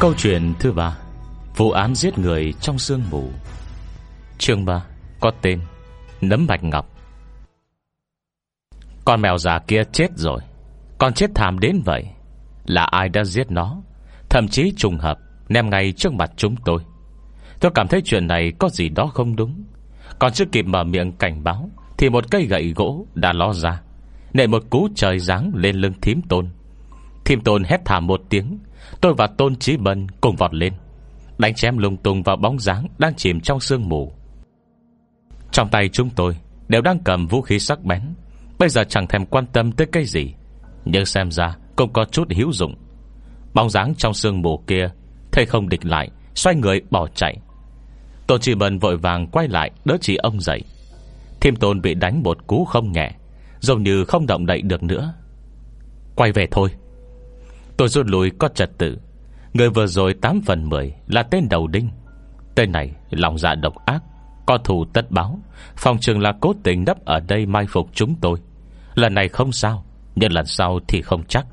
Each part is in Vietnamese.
Câu chuyện thứ 3: vụ án giết người trong sương mù. Chương 3 có tên Nấm Bạch Ngọc. Con mèo già kia chết rồi. Con chết thảm đến vậy. Là ai đã giết nó? Thậm chí trùng hợp ném ngay trước mặt chúng tôi. Tôi cảm thấy chuyện này có gì đó không đúng. Còn chưa kịp mở miệng cảnh báo thì một cây gậy gỗ đã ló ra, nện một cú trời giáng lên lưng thím Tôn. Thím Tôn hét thảm một tiếng. Tôi và Tôn Chí Bân cùng vọt lên, đánh chém lung tung vào bóng dáng đang chìm trong sương mù. Trong tay chúng tôi đều đang cầm vũ khí sắc bén. Bây giờ chẳng thèm quan tâm tới cái gì, nhưng xem ra cũng có chút hữu dụng. Bóng dáng trong sương mù kia thấy không địch lại, xoay người bỏ chạy. Tôn Chí Bân vội vàng quay lại đỡ chị ông dậy. Thím Tôn bị đánh một cú không nhẹ, giống như không động đậy được nữa. Quay về thôi. Tôi rút lui có trật tự. Người vừa rồi 8 phần 10 là tên đầu đinh. Tên này lòng dạ độc ác, có thù tất báo. Phòng trường là cố tình nấp ở đây mai phục chúng tôi. Lần này không sao, nhưng lần sau thì không chắc.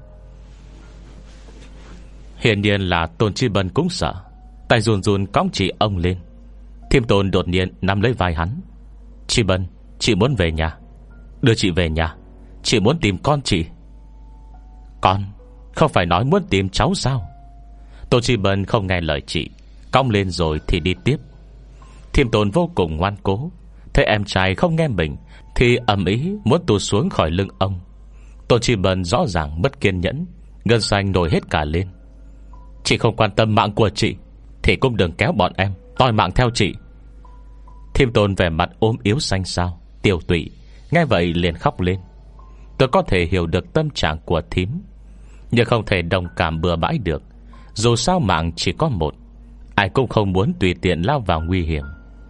Hiển nhiên là Tôn Chí Bân cũng sợ, tay run run cõng chị ông lên. Thím Tôn đột nhiên nắm lấy vai hắn. Chí Bân, chị muốn về nhà. Đưa chị về nhà. Chị muốn tìm con chị. Con? Không phải nói muốn tìm cháu sao? Tôn Chí Bân không nghe lời chị, cong lên rồi thì đi tiếp. Thím Tôn vô cùng ngoan cố. Thấy em trai không nghe mình thì ầm ĩ muốn tụt xuống khỏi lưng ông. Tôn Chí Bân rõ ràng mất kiên nhẫn, gân xanh nổi hết cả lên. Chị không quan tâm mạng của chị thì cũng đừng kéo bọn em toi mạng theo chị. Thím Tôn vẻ mặt ốm yếu xanh xao, tiêu tụy, nghe vậy liền khóc lên. Tôi có thể hiểu được tâm trạng của thím, nhưng không thể đồng cảm bừa bãi được. Dù sao mạng chỉ có một, ai cũng không muốn tùy tiện lao vào nguy hiểm.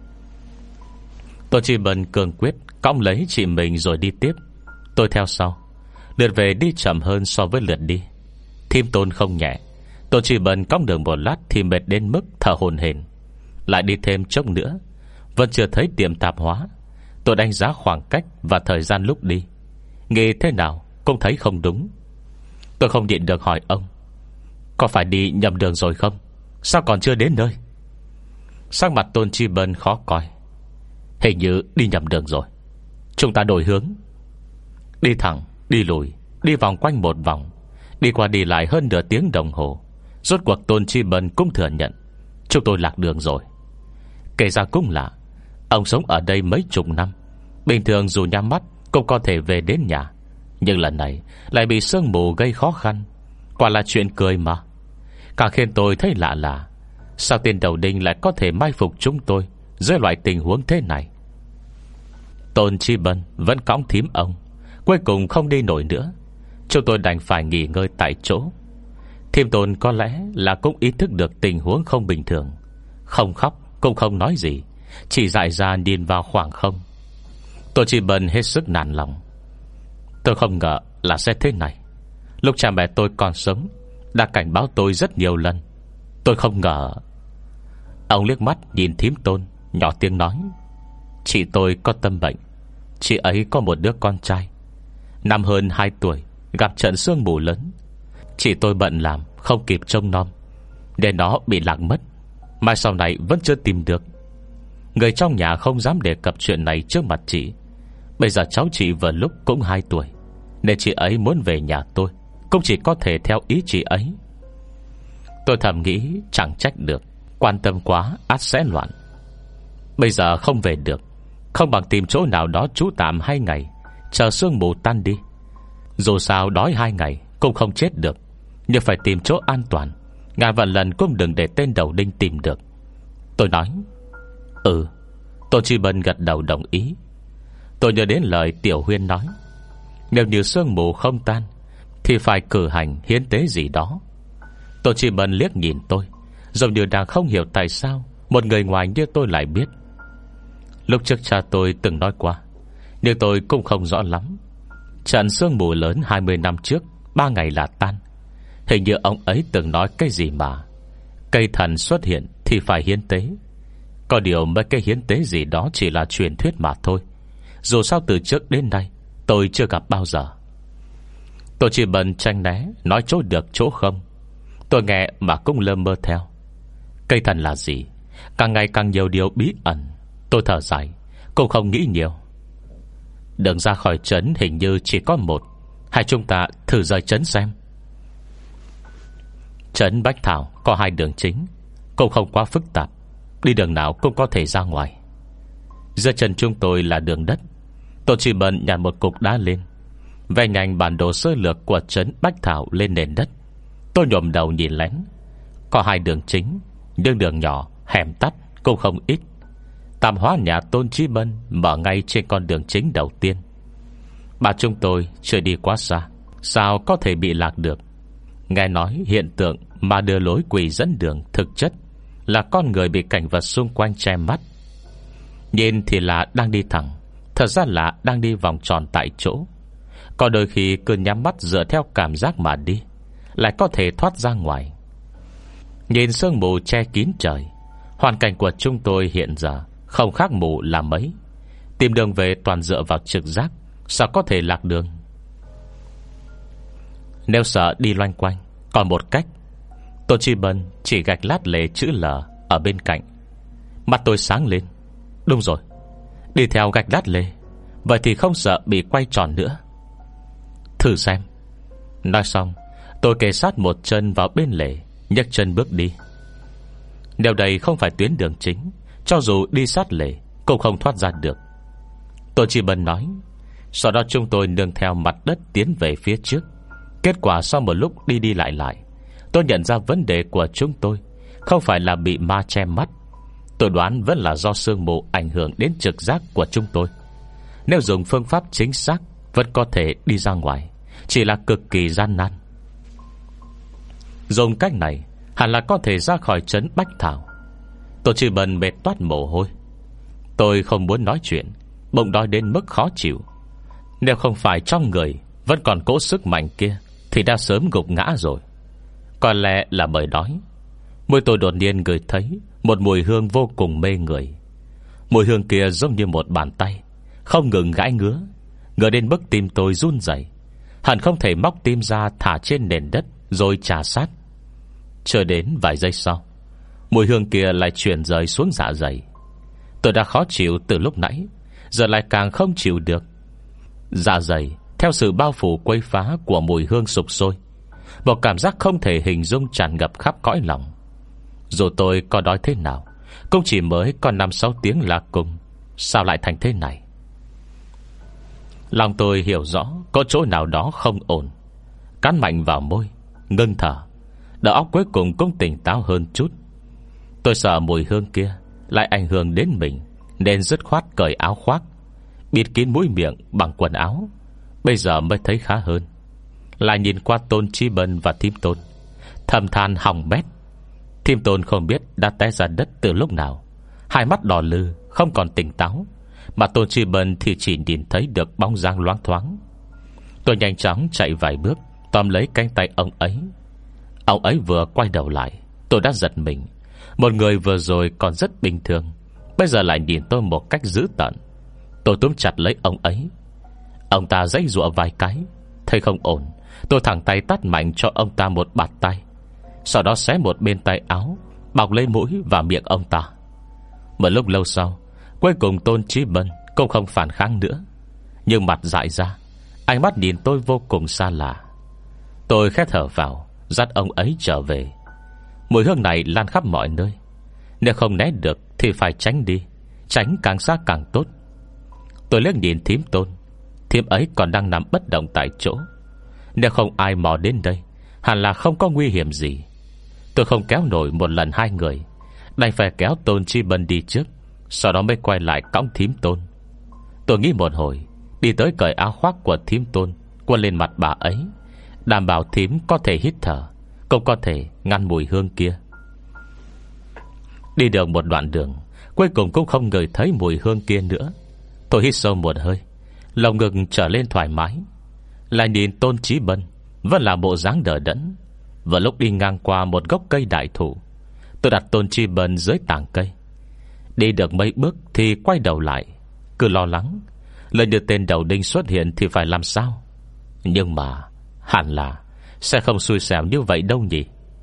Tôn Chí Bân cương quyết cõng lấy chị mình rồi đi tiếp. Tôi theo sau. Lượt về đi chậm hơn so với lượt đi. Thím Tôn không nhẹ. Tôn Chí Bân cõng đường một lát thì mệt đến mức thở hổn hển. Lại đi thêm chốc nữa vẫn chưa thấy tiệm tạp hóa. Tôi đánh giá khoảng cách và thời gian lúc đi, nghĩ thế nào cũng thấy không đúng. Tôi không nhịn được hỏi ông: có phải đi nhầm đường rồi không? Sao còn chưa đến nơi? Sắc mặt Tôn Chí Bân khó coi. Hình như đi nhầm đường rồi. Chúng ta đổi hướng. Đi thẳng, đi lùi, đi vòng quanh một vòng, đi qua đi lại hơn nửa tiếng đồng hồ. Rốt cuộc Tôn Chí Bân cũng thừa nhận chúng tôi lạc đường rồi. Kể ra cũng lạ, ông sống ở đây mấy chục năm, bình thường dù nhắm mắt cũng có thể về đến nhà. Nhưng lần này lại bị sương mù gây khó khăn. Quả là chuyện cười mà. Càng khiến tôi thấy lạ là sao tên đầu đinh lại có thể mai phục chúng tôi dưới loại tình huống thế này. Tôn Chí Bân vẫn cõng thím ông, cuối cùng không đi nổi nữa. Chúng tôi đành phải nghỉ ngơi tại chỗ. Thím Tôn có lẽ là cũng ý thức được tình huống không bình thường, không khóc cũng không nói gì, chỉ dại ra nhìn vào khoảng không. Tôn Chí Bân hết sức nản lòng. Tôi không ngờ là sẽ thế này. Lúc cha mẹ tôi còn sống đã cảnh báo tôi rất nhiều lần. Tôi không ngờ. Ông liếc mắt nhìn thím Tôn, nhỏ tiếng nói: chị tôi có tâm bệnh. Chị ấy có một đứa con trai năm hơn 2 tuổi, gặp trận sương mù lớn. Chị tôi bận làm không kịp trông nom nên nó bị lạc mất. Mai sau này vẫn chưa tìm được. Người trong nhà không dám đề cập chuyện này trước mặt chị. Bây giờ cháu chị vừa lúc cũng 2 tuổi, nên chị ấy muốn về nhà tôi cũng chỉ có thể theo ý chị ấy. Tôi thầm nghĩ chẳng trách được, quan tâm quá ắt sẽ loạn. Bây giờ không về được, không bằng tìm chỗ nào đó trú tạm 2 ngày, chờ sương mù tan đi. Dù sao đói 2 ngày cũng không chết được, nhưng phải tìm chỗ an toàn. Ngàn vạn lần cũng đừng để tên đầu đinh tìm được. Tôi nói: Tôn Chí Bân gật đầu đồng ý. Tôi nhớ đến lời Tiểu Huyên nói, nếu như sương mù không tan thì phải cử hành hiến tế gì đó. Tôn Chí Bân liếc nhìn tôi, giống như đang không hiểu tại sao một người ngoài như tôi lại biết. Lúc trước cha tôi từng nói qua, nhưng tôi cũng không rõ lắm. Trận sương mù lớn 20 năm trước 3 ngày là tan. Hình như ông ấy từng nói cái gì mà cây thần xuất hiện thì phải hiến tế. Có điều mấy cái hiến tế gì đó chỉ là truyền thuyết mà thôi. Dù sao từ trước đến nay tôi chưa gặp bao giờ. Tôi chỉ bận tranh né, nói chỗ được chỗ không. Tôi nghe mà cũng lơ mơ theo. Cây thần là gì? Càng ngày càng nhiều điều bí ẩn. Tôi thở dài, cũng không nghĩ nhiều. Đường ra khỏi trấn hình như chỉ có một. Hai chúng ta thử rời trấn xem. Trấn Bách Thảo có 2 đường chính, cũng không quá phức tạp, đi đường nào cũng có thể ra ngoài. Dưới chân chúng tôi là đường đất. Tôi chỉ bận nhặt một cục đá lên, vẽ nhanh bản đồ sơ lược của trấn Bách Thảo lên nền đất. Tôi nhổm đầu nhìn lén. Có 2 đường chính, nhưng đường nhỏ hẻm tắt cũng không ít. Tạm hóa nhà Tôn Chí Bân mở ngay trên con đường chính đầu tiên. Bà chúng tôi chưa đi quá xa, sao có thể bị lạc được? Nghe nói hiện tượng mà đưa lối quỷ dẫn đường thực chất là con người bị cảnh vật xung quanh che mắt. Nhìn thì là đang đi thẳng, thật ra là đang đi vòng tròn tại chỗ. Có đôi khi cứ nhắm mắt dựa theo cảm giác mà đi, lại có thể thoát ra ngoài. Nhìn sương mù che kín trời, hoàn cảnh của chúng tôi hiện giờ không khác mù là mấy. Tìm đường về toàn dựa vào trực giác, sao có thể lạc đường? Nếu sợ đi loanh quanh, còn một cách. Tôn Chí Bân chỉ gạch lát lề chữ L ở bên cạnh. Mắt tôi sáng lên. Đúng rồi, đi theo gạch lát lề, vậy thì không sợ bị quay tròn nữa. Thử xem. Nói xong, tôi kề sát một chân vào bên lề, nhấc chân bước đi. Nếu đây không phải tuyến đường chính, cho dù đi sát lề cũng không thoát ra được, Tôn Chí Bân nói. Sau đó chúng tôi nương theo mặt đất tiến về phía trước. Kết quả sau một lúc đi đi lại lại, tôi nhận ra vấn đề của chúng tôi không phải là bị ma che mắt. Tôi đoán vẫn là do sương mù ảnh hưởng đến trực giác của chúng tôi. Nếu dùng phương pháp chính xác, vẫn có thể đi ra ngoài, chỉ là cực kỳ gian nan. Dùng cách này hẳn là có thể ra khỏi trấn Bách Thảo. Tôi chỉ bần mệt toát mồ hôi. Tôi không muốn nói chuyện, bụng đói đến mức khó chịu. Nếu không phải trong người vẫn còn cỗ sức mạnh kia thì đã sớm gục ngã rồi. Có lẽ là bởi đói, môi tôi đột nhiên ngửi thấy một mùi hương vô cùng mê người. Mùi hương kia giống như một bàn tay không ngừng gãi ngứa, ngứa đến mức tim tôi run rẩy, hẳn không thể móc tim ra thả trên nền đất rồi trà sát. Chờ đến vài giây sau, mùi hương kia lại chuyển rời xuống dạ dày. Tôi đã khó chịu từ lúc nãy, giờ lại càng không chịu được. Dạ dày theo sự bao phủ quấy phá của mùi hương sục sôi, một cảm giác không thể hình dung tràn ngập khắp cõi lòng. Dù tôi có đói thế nào, cũng chỉ mới còn 5-6 tiếng là cùng. Sao lại thành thế này? Lòng tôi hiểu rõ có chỗ nào đó không ổn. Cắn mạnh vào môi, ngưng thở. Đầu óc cuối cùng cũng tỉnh táo hơn chút. Tôi sợ mùi hương kia lại ảnh hưởng đến mình, nên dứt khoát cởi áo khoác, bịt kín mũi miệng bằng quần áo. Bây giờ mới thấy khá hơn. Lại nhìn qua Tôn Chí Bân và Thím Tôn, thầm than hỏng bét. Thím Tôn không biết đã té ra đất từ lúc nào, hai mắt đỏ lừ, không còn tỉnh táo. Mà Tôn Chí Bân thì chỉ nhìn thấy được bóng dáng loáng thoáng. Tôi nhanh chóng chạy vài bước, tóm lấy cánh tay ông ấy. Ông ấy vừa quay đầu lại, tôi đã giật mình. Một người vừa rồi còn rất bình thường, bây giờ lại nhìn tôi một cách dữ tợn. Tôi túm chặt lấy ông ấy. Ông ta giãy giụa vài cái, thấy không ổn, tôi thẳng tay tát mạnh cho ông ta một bạt tay. Sau đó xé một bên tay áo, bọc lấy mũi và miệng ông ta. Một lúc lâu sau, cuối cùng Tôn Chí Bân cũng không phản kháng nữa, nhưng mặt dại ra, ánh mắt nhìn tôi vô cùng xa lạ. Tôi khẽ thở vào, dắt ông ấy trở về. Mùi hương này lan khắp mọi nơi, nếu không né được thì phải tránh đi, tránh càng xa càng tốt. Tôi liếc nhìn Thím Tôn. Thím ấy còn đang nằm bất động tại chỗ. Nếu không ai mò đến đây, hẳn là không có nguy hiểm gì. Tôi không kéo nổi một lần hai người, đành phải kéo Tôn Chí Bân đi trước, sau đó mới quay lại cõng Thím Tôn. Tôi nghĩ một hồi, đi tới cởi áo khoác của Thím Tôn quấn lên mặt bà ấy, đảm bảo thím có thể hít thở, cũng có thể ngăn mùi hương kia. Đi được một đoạn đường, cuối cùng cũng không ngửi thấy mùi hương kia nữa. Tôi hít sâu một hơi, lòng ngực trở lên thoải mái. Lại nhìn Tôn Chí Bân vẫn là bộ dáng đờ đẫn. Vừa lúc đi ngang qua một gốc cây đại thụ, tôi đặt Tôn Chí Bân dưới tàng cây. Đi được mấy bước thì quay đầu lại, cứ lo lắng lỡ như tên đầu đinh xuất hiện thì phải làm sao. Nhưng mà hẳn là sẽ không xui xẻo như vậy đâu nhỉ.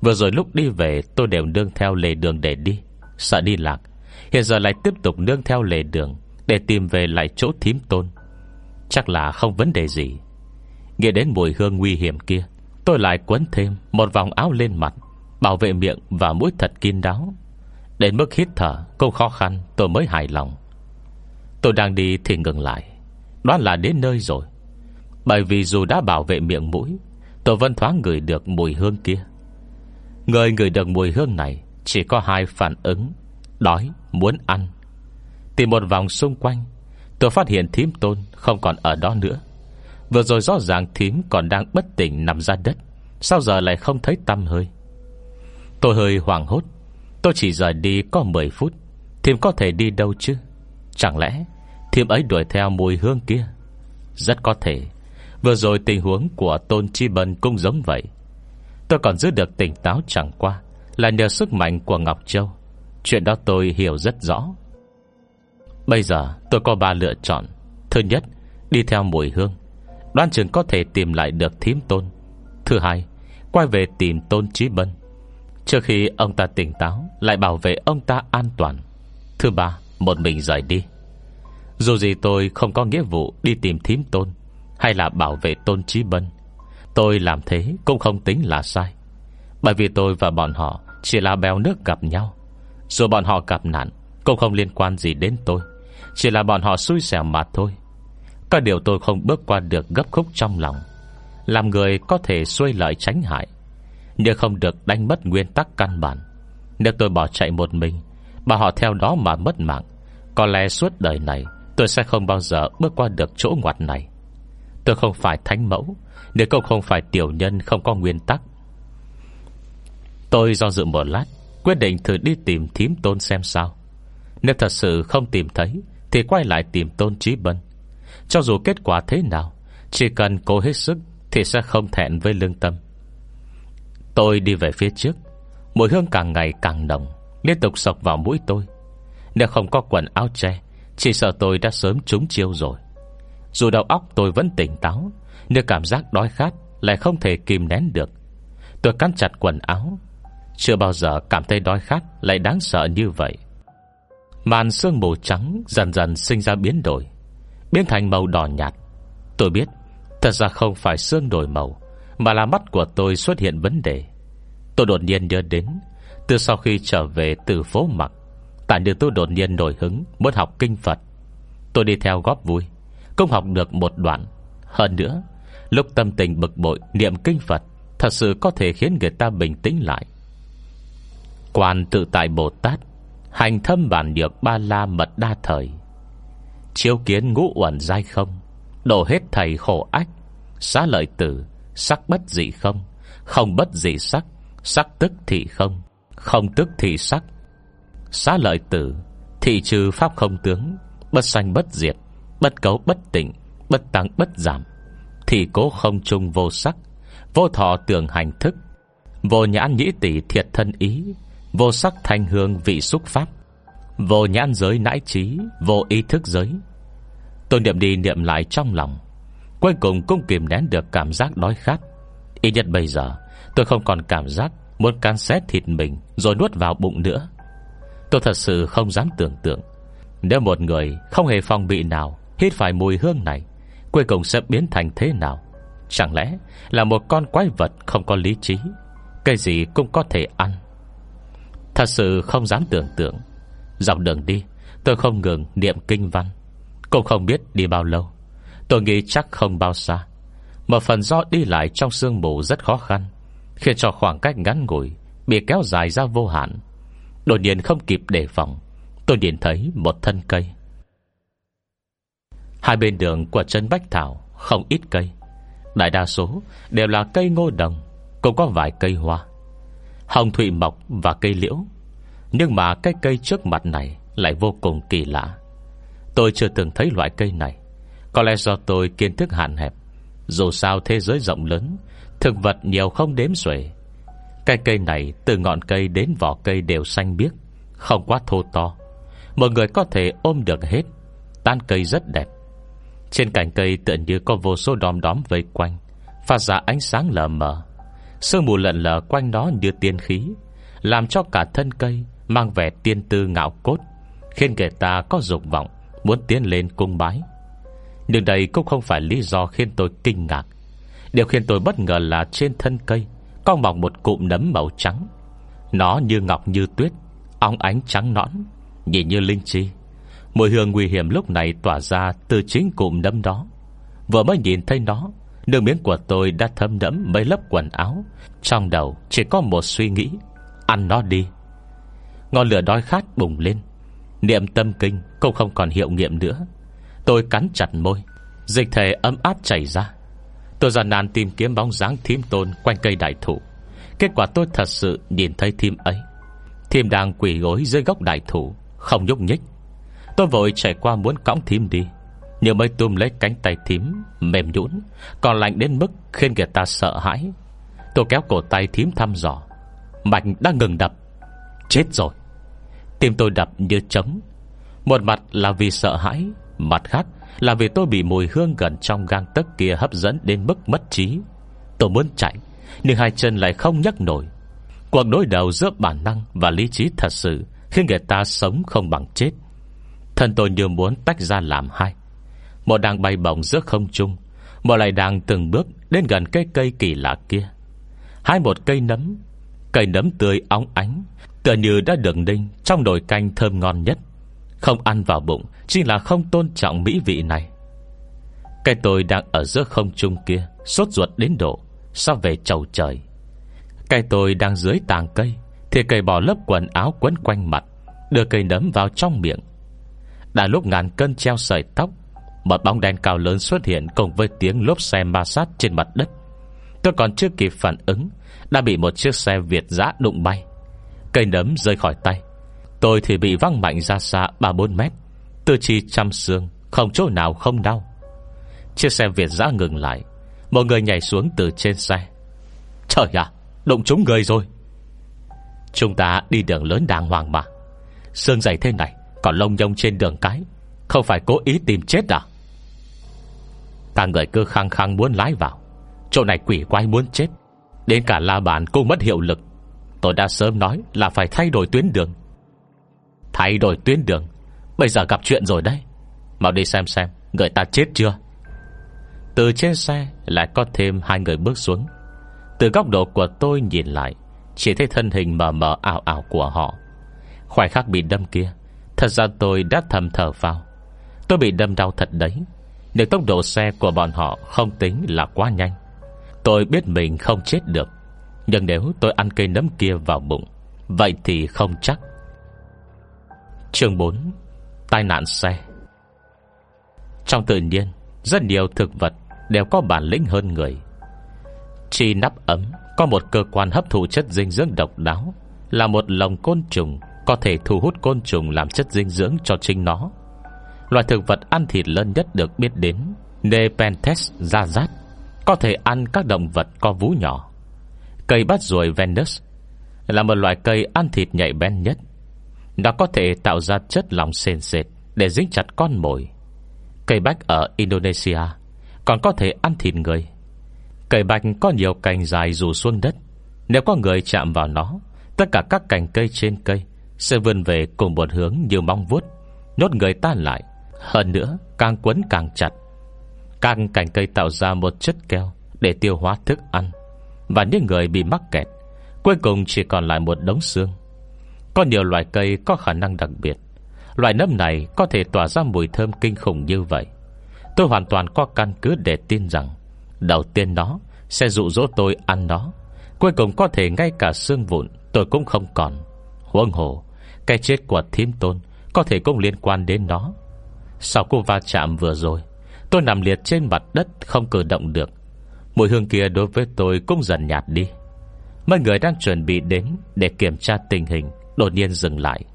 Vừa rồi lúc đi về tôi đều nương theo lề đường để đi, sợ đi lạc. Hiện giờ lại tiếp tục nương theo lề đường để tìm về lại chỗ thím Tôn. Chắc là không vấn đề gì. Nghĩ đến mùi hương nguy hiểm kia, tôi lại quấn thêm một vòng áo lên mặt, bảo vệ miệng và mũi thật kín đáo. Đến mức hít thở cũng khó khăn tôi mới hài lòng. Tôi đang đi thì ngừng lại, đoán là đến nơi rồi. Bởi vì dù đã bảo vệ miệng mũi, tôi vẫn thoáng ngửi được mùi hương kia. Người ngửi được mùi hương này chỉ có hai phản ứng: đói, muốn ăn. Tìm một vòng xung quanh, tôi phát hiện thím Tôn không còn ở đó nữa. Vừa rồi rõ ràng thím còn đang bất tỉnh nằm ra đất, sao giờ lại không thấy tăm hơi? Tôi hơi hoảng hốt. Tôi chỉ rời đi có 10 phút, thím có thể đi đâu chứ? Chẳng lẽ thím ấy đuổi theo mùi hương kia? Rất có thể. Vừa rồi tình huống của Tôn Chi Bân cũng giống vậy. Tôi còn giữ được tỉnh táo chẳng qua là nhờ sức mạnh của Ngọc Châu. Chuyện đó tôi hiểu rất rõ. Bây giờ tôi có 3 lựa chọn. Thứ nhất, đi theo mùi hương, đoán chừng có thể tìm lại được thím Tôn. Thứ hai, quay về tìm Tôn Chí Bân, trước khi ông ta tỉnh táo lại bảo vệ ông ta an toàn. Thứ ba, một mình rời đi. Dù gì tôi không có nghĩa vụ đi tìm thím Tôn hay là bảo vệ Tôn Chí Bân. Tôi làm thế cũng không tính là sai, bởi vì tôi và bọn họ chỉ là bèo nước gặp nhau. Dù bọn họ gặp nạn cũng không liên quan gì đến tôi, chỉ là bọn họ xui xẻo mà thôi. Có điều tôi không bước qua được gấp khúc trong lòng. Làm người có thể xuôi lợi tránh hại, nhưng không được đánh mất nguyên tắc căn bản. Nếu tôi bỏ chạy một mình, mà họ theo đó mà mất mạng, có lẽ suốt đời này tôi sẽ không bao giờ bước qua được chỗ ngoặt này. Tôi không phải thánh mẫu, nếu cũng không phải tiểu nhân không có nguyên tắc. Tôi do dự một lát, quyết định thử đi tìm thím Tôn xem sao. Nếu thật sự không tìm thấy thì quay lại tìm Tôn Chí Bân. Cho dù kết quả thế nào, chỉ cần cố hết sức thì sẽ không thẹn với lương tâm. Tôi đi về phía trước, mùi hương càng ngày càng nồng, liên tục xộc vào mũi tôi. Nếu không có quần áo che, chỉ sợ tôi đã sớm trúng chiêu rồi. Dù đầu óc tôi vẫn tỉnh táo, nhưng cảm giác đói khát lại không thể kìm nén được. Tôi cắn chặt quần áo. Chưa bao giờ cảm thấy đói khát lại đáng sợ như vậy. Màn sương mù trắng dần dần sinh ra biến đổi, biến thành màu đỏ nhạt. Tôi biết thật ra không phải sương đổi màu, mà là mắt của tôi xuất hiện vấn đề. Tôi đột nhiên nhớ đến, từ sau khi trở về từ phố Mặc, tại như tôi đột nhiên nổi hứng muốn học kinh Phật. Tôi đi theo góp vui, cũng học được một đoạn. Hơn nữa, lúc tâm tình bực bội niệm kinh Phật thật sự có thể khiến người ta bình tĩnh lại. Quan tự tại Bồ Tát, hành thâm bản nhược ba la mật đa thời, chiếu kiến ngũ uẩn giai không, đổ hết thầy khổ ách. Xá lợi tử, sắc bất dị không, không bất dị sắc, sắc tức thị không, không tức thị sắc. Xá lợi tử, thị trừ pháp không tướng, bất sanh bất diệt, bất cấu bất tịnh, bất tăng bất giảm. Thị cố không trung vô sắc, vô thọ tưởng hành thức, vô nhãn nhĩ tỷ thiệt thân ý, vô sắc thanh hương vị xúc pháp, vô nhãn giới nãi trí, vô ý thức giới. Tôi niệm đi niệm lại trong lòng, cuối cùng cũng kìm nén được cảm giác đói khát. Ít nhất bây giờ tôi không còn cảm giác muốn cắn xé thịt mình rồi nuốt vào bụng nữa. Tôi thật sự không dám tưởng tượng, nếu một người không hề phòng bị nào hít phải mùi hương này, cuối cùng sẽ biến thành thế nào. Chẳng lẽ là một con quái vật không có lý trí, cái gì cũng có thể ăn. Thật sự không dám tưởng tượng. Dọc đường đi tôi không ngừng niệm kinh văn, cũng không biết đi bao lâu. Tôi nghĩ chắc không bao xa. Một phần do đi lại trong sương mù rất khó khăn, khiến cho khoảng cách ngắn ngủi bị kéo dài ra vô hạn. Đột nhiên không kịp đề phòng, tôi nhìn thấy một thân cây. Hai bên đường của trấn Bách Thảo không ít cây, đại đa số đều là cây ngô đồng, cũng có vài cây hoa, hồng thủy mộc và cây liễu. Nhưng mà cái cây trước mặt này lại vô cùng kỳ lạ. Tôi chưa từng thấy loại cây này. Có lẽ do tôi kiến thức hạn hẹp. Dù sao thế giới rộng lớn, thực vật nhiều không đếm xuể. Cái cây này từ ngọn cây đến vỏ cây đều xanh biếc, không quá thô to, một người có thể ôm được hết. Tán cây rất đẹp. Trên cành cây tựa như có vô số đom đóm vây quanh, phát ra ánh sáng lờ mờ. sương mù lợn lờ quanh nó như tiên khí, làm cho cả thân cây mang vẻ tiên tư ngạo cốt, khiến người ta có dục vọng muốn tiến lên cung bái. Nhưng đây cũng không phải lý do khiến tôi kinh ngạc. Điều khiến tôi bất ngờ là trên thân cây có mọc một cụm nấm màu trắng. Nó như ngọc như tuyết, óng ánh trắng nõn, nhìn như linh chi. Mùi hương nguy hiểm lúc này tỏa ra từ chính cụm nấm đó. Vừa mới nhìn thấy nó, nước miếng của tôi đã thấm đẫm mấy lớp quần áo. Trong đầu chỉ có một suy nghĩ: ăn nó đi. Ngọn lửa đói khát bùng lên. Niệm tâm kinh cũng không còn hiệu nghiệm nữa. Tôi cắn chặt môi, dịch thể ấm áp chảy ra. Tôi gian nan tìm kiếm bóng dáng thím Tôn quanh cây đại thụ. Kết quả tôi thật sự nhìn thấy thím ấy. Thím đang quỳ gối dưới gốc đại thụ, không nhúc nhích. Tôi vội chạy qua muốn cõng thím đi, nhưng mới túm lấy cánh tay thím mềm nhũn, còn lạnh đến mức khiến người ta sợ hãi. Tôi kéo cổ tay thím thăm dò. Mạch đã ngừng đập. Chết rồi. Tim tôi đập như trống. Một mặt là vì sợ hãi, mặt khác là vì tôi bị mùi hương gần trong gang tấc kia hấp dẫn đến mức mất trí. Tôi muốn chạy, nhưng hai chân lại không nhấc nổi. Cuộc đối đầu giữa bản năng và lý trí thật sự khiến người ta sống không bằng chết. Thân tôi như muốn tách ra làm hai. Một đang bay bổng giữa không trung, một lại đang từng bước đến gần cái cây kỳ lạ kia. Hai một cây nấm. Cây nấm tươi óng ánh, tựa như đã được ninh trong nồi canh thơm ngon nhất. Không ăn vào bụng chỉ là không tôn trọng mỹ vị này. Cái tôi đang ở giữa không trung kia sốt ruột đến độ sắp về chầu trời. Cái tôi đang dưới tàng cây thì cây bỏ lớp quần áo quấn quanh mặt, đưa cây nấm vào trong miệng. Đã lúc ngàn cân treo sợi tóc, một bóng đen cao lớn xuất hiện cùng với tiếng lốp xe ma sát trên mặt đất. Tôi còn chưa kịp phản ứng đã bị một chiếc xe Việt dã đụng bay. Cây nấm rơi khỏi tay. Tôi thì bị văng mạnh ra xa 3-4 mét, tư chi trăm xương, không chỗ nào không đau. Chiếc xe Việt dã ngừng lại. Một người nhảy xuống từ trên xe. Trời ạ, đụng trúng người rồi. Chúng ta đi đường lớn đàng hoàng mà, xương dày thế này còn lông nhông trên đường cái, không phải cố ý tìm chết à? Cả người cứ khăng khăng muốn lái vào. Chỗ này quỷ quái muốn chết, đến cả la bàn cũng mất hiệu lực. Tôi đã sớm nói là phải thay đổi tuyến đường. Thay đổi tuyến đường? Bây giờ gặp chuyện rồi đấy. Mau đi xem người ta chết chưa. Từ trên xe lại có thêm hai người bước xuống. Từ góc độ của tôi nhìn lại, chỉ thấy thân hình mờ mờ ảo ảo của họ. Khoảnh khắc bị đâm kia, thật ra tôi đã thầm thở phào. Tôi bị đâm đau thật đấy, nhưng tốc độ xe của bọn họ không tính là quá nhanh. Tôi biết mình không chết được, nhưng nếu tôi ăn cây nấm kia vào bụng, vậy thì không chắc. Chương 4. Tai nạn xe. Trong tự nhiên, rất nhiều thực vật đều có bản lĩnh hơn người. Chi nắp ấm có một cơ quan hấp thụ chất dinh dưỡng độc đáo, là một lồng côn trùng có thể thu hút côn trùng làm chất dinh dưỡng cho chính nó. Loài thực vật ăn thịt lớn nhất được biết đến, Nepenthes da rát, có thể ăn các động vật có vú nhỏ. Cây bát ruồi Venus là một loại cây ăn thịt nhạy bén nhất. Nó có thể tạo ra chất lỏng sền sệt để dính chặt con mồi. Cây bách ở Indonesia còn có thể ăn thịt người. Cây bách có nhiều cành dài rủ xuống đất. Nếu có người chạm vào nó, tất cả các cành cây trên cây sẽ vươn về cùng một hướng như móng vuốt, nhốt người ta lại. Hơn nữa, càng quấn càng chặt. Các cành cây tạo ra một chất keo để tiêu hóa thức ăn, và những người bị mắc kẹt cuối cùng chỉ còn lại một đống xương. Có nhiều loại cây có khả năng đặc biệt. Loại nấm này có thể tỏa ra mùi thơm kinh khủng như vậy. Tôi hoàn toàn có căn cứ để tin rằng đầu tiên nó sẽ dụ dỗ tôi ăn nó, cuối cùng có thể ngay cả xương vụn tôi cũng không còn. Huống hồ cái chết của thím Tôn có thể cũng liên quan đến nó. Sau cuộc va chạm vừa rồi, tôi nằm liệt trên mặt đất không cử động được. Mùi hương kia đối với tôi cũng dần nhạt đi. Mấy người đang chuẩn bị đến để kiểm tra tình hình đột nhiên dừng lại.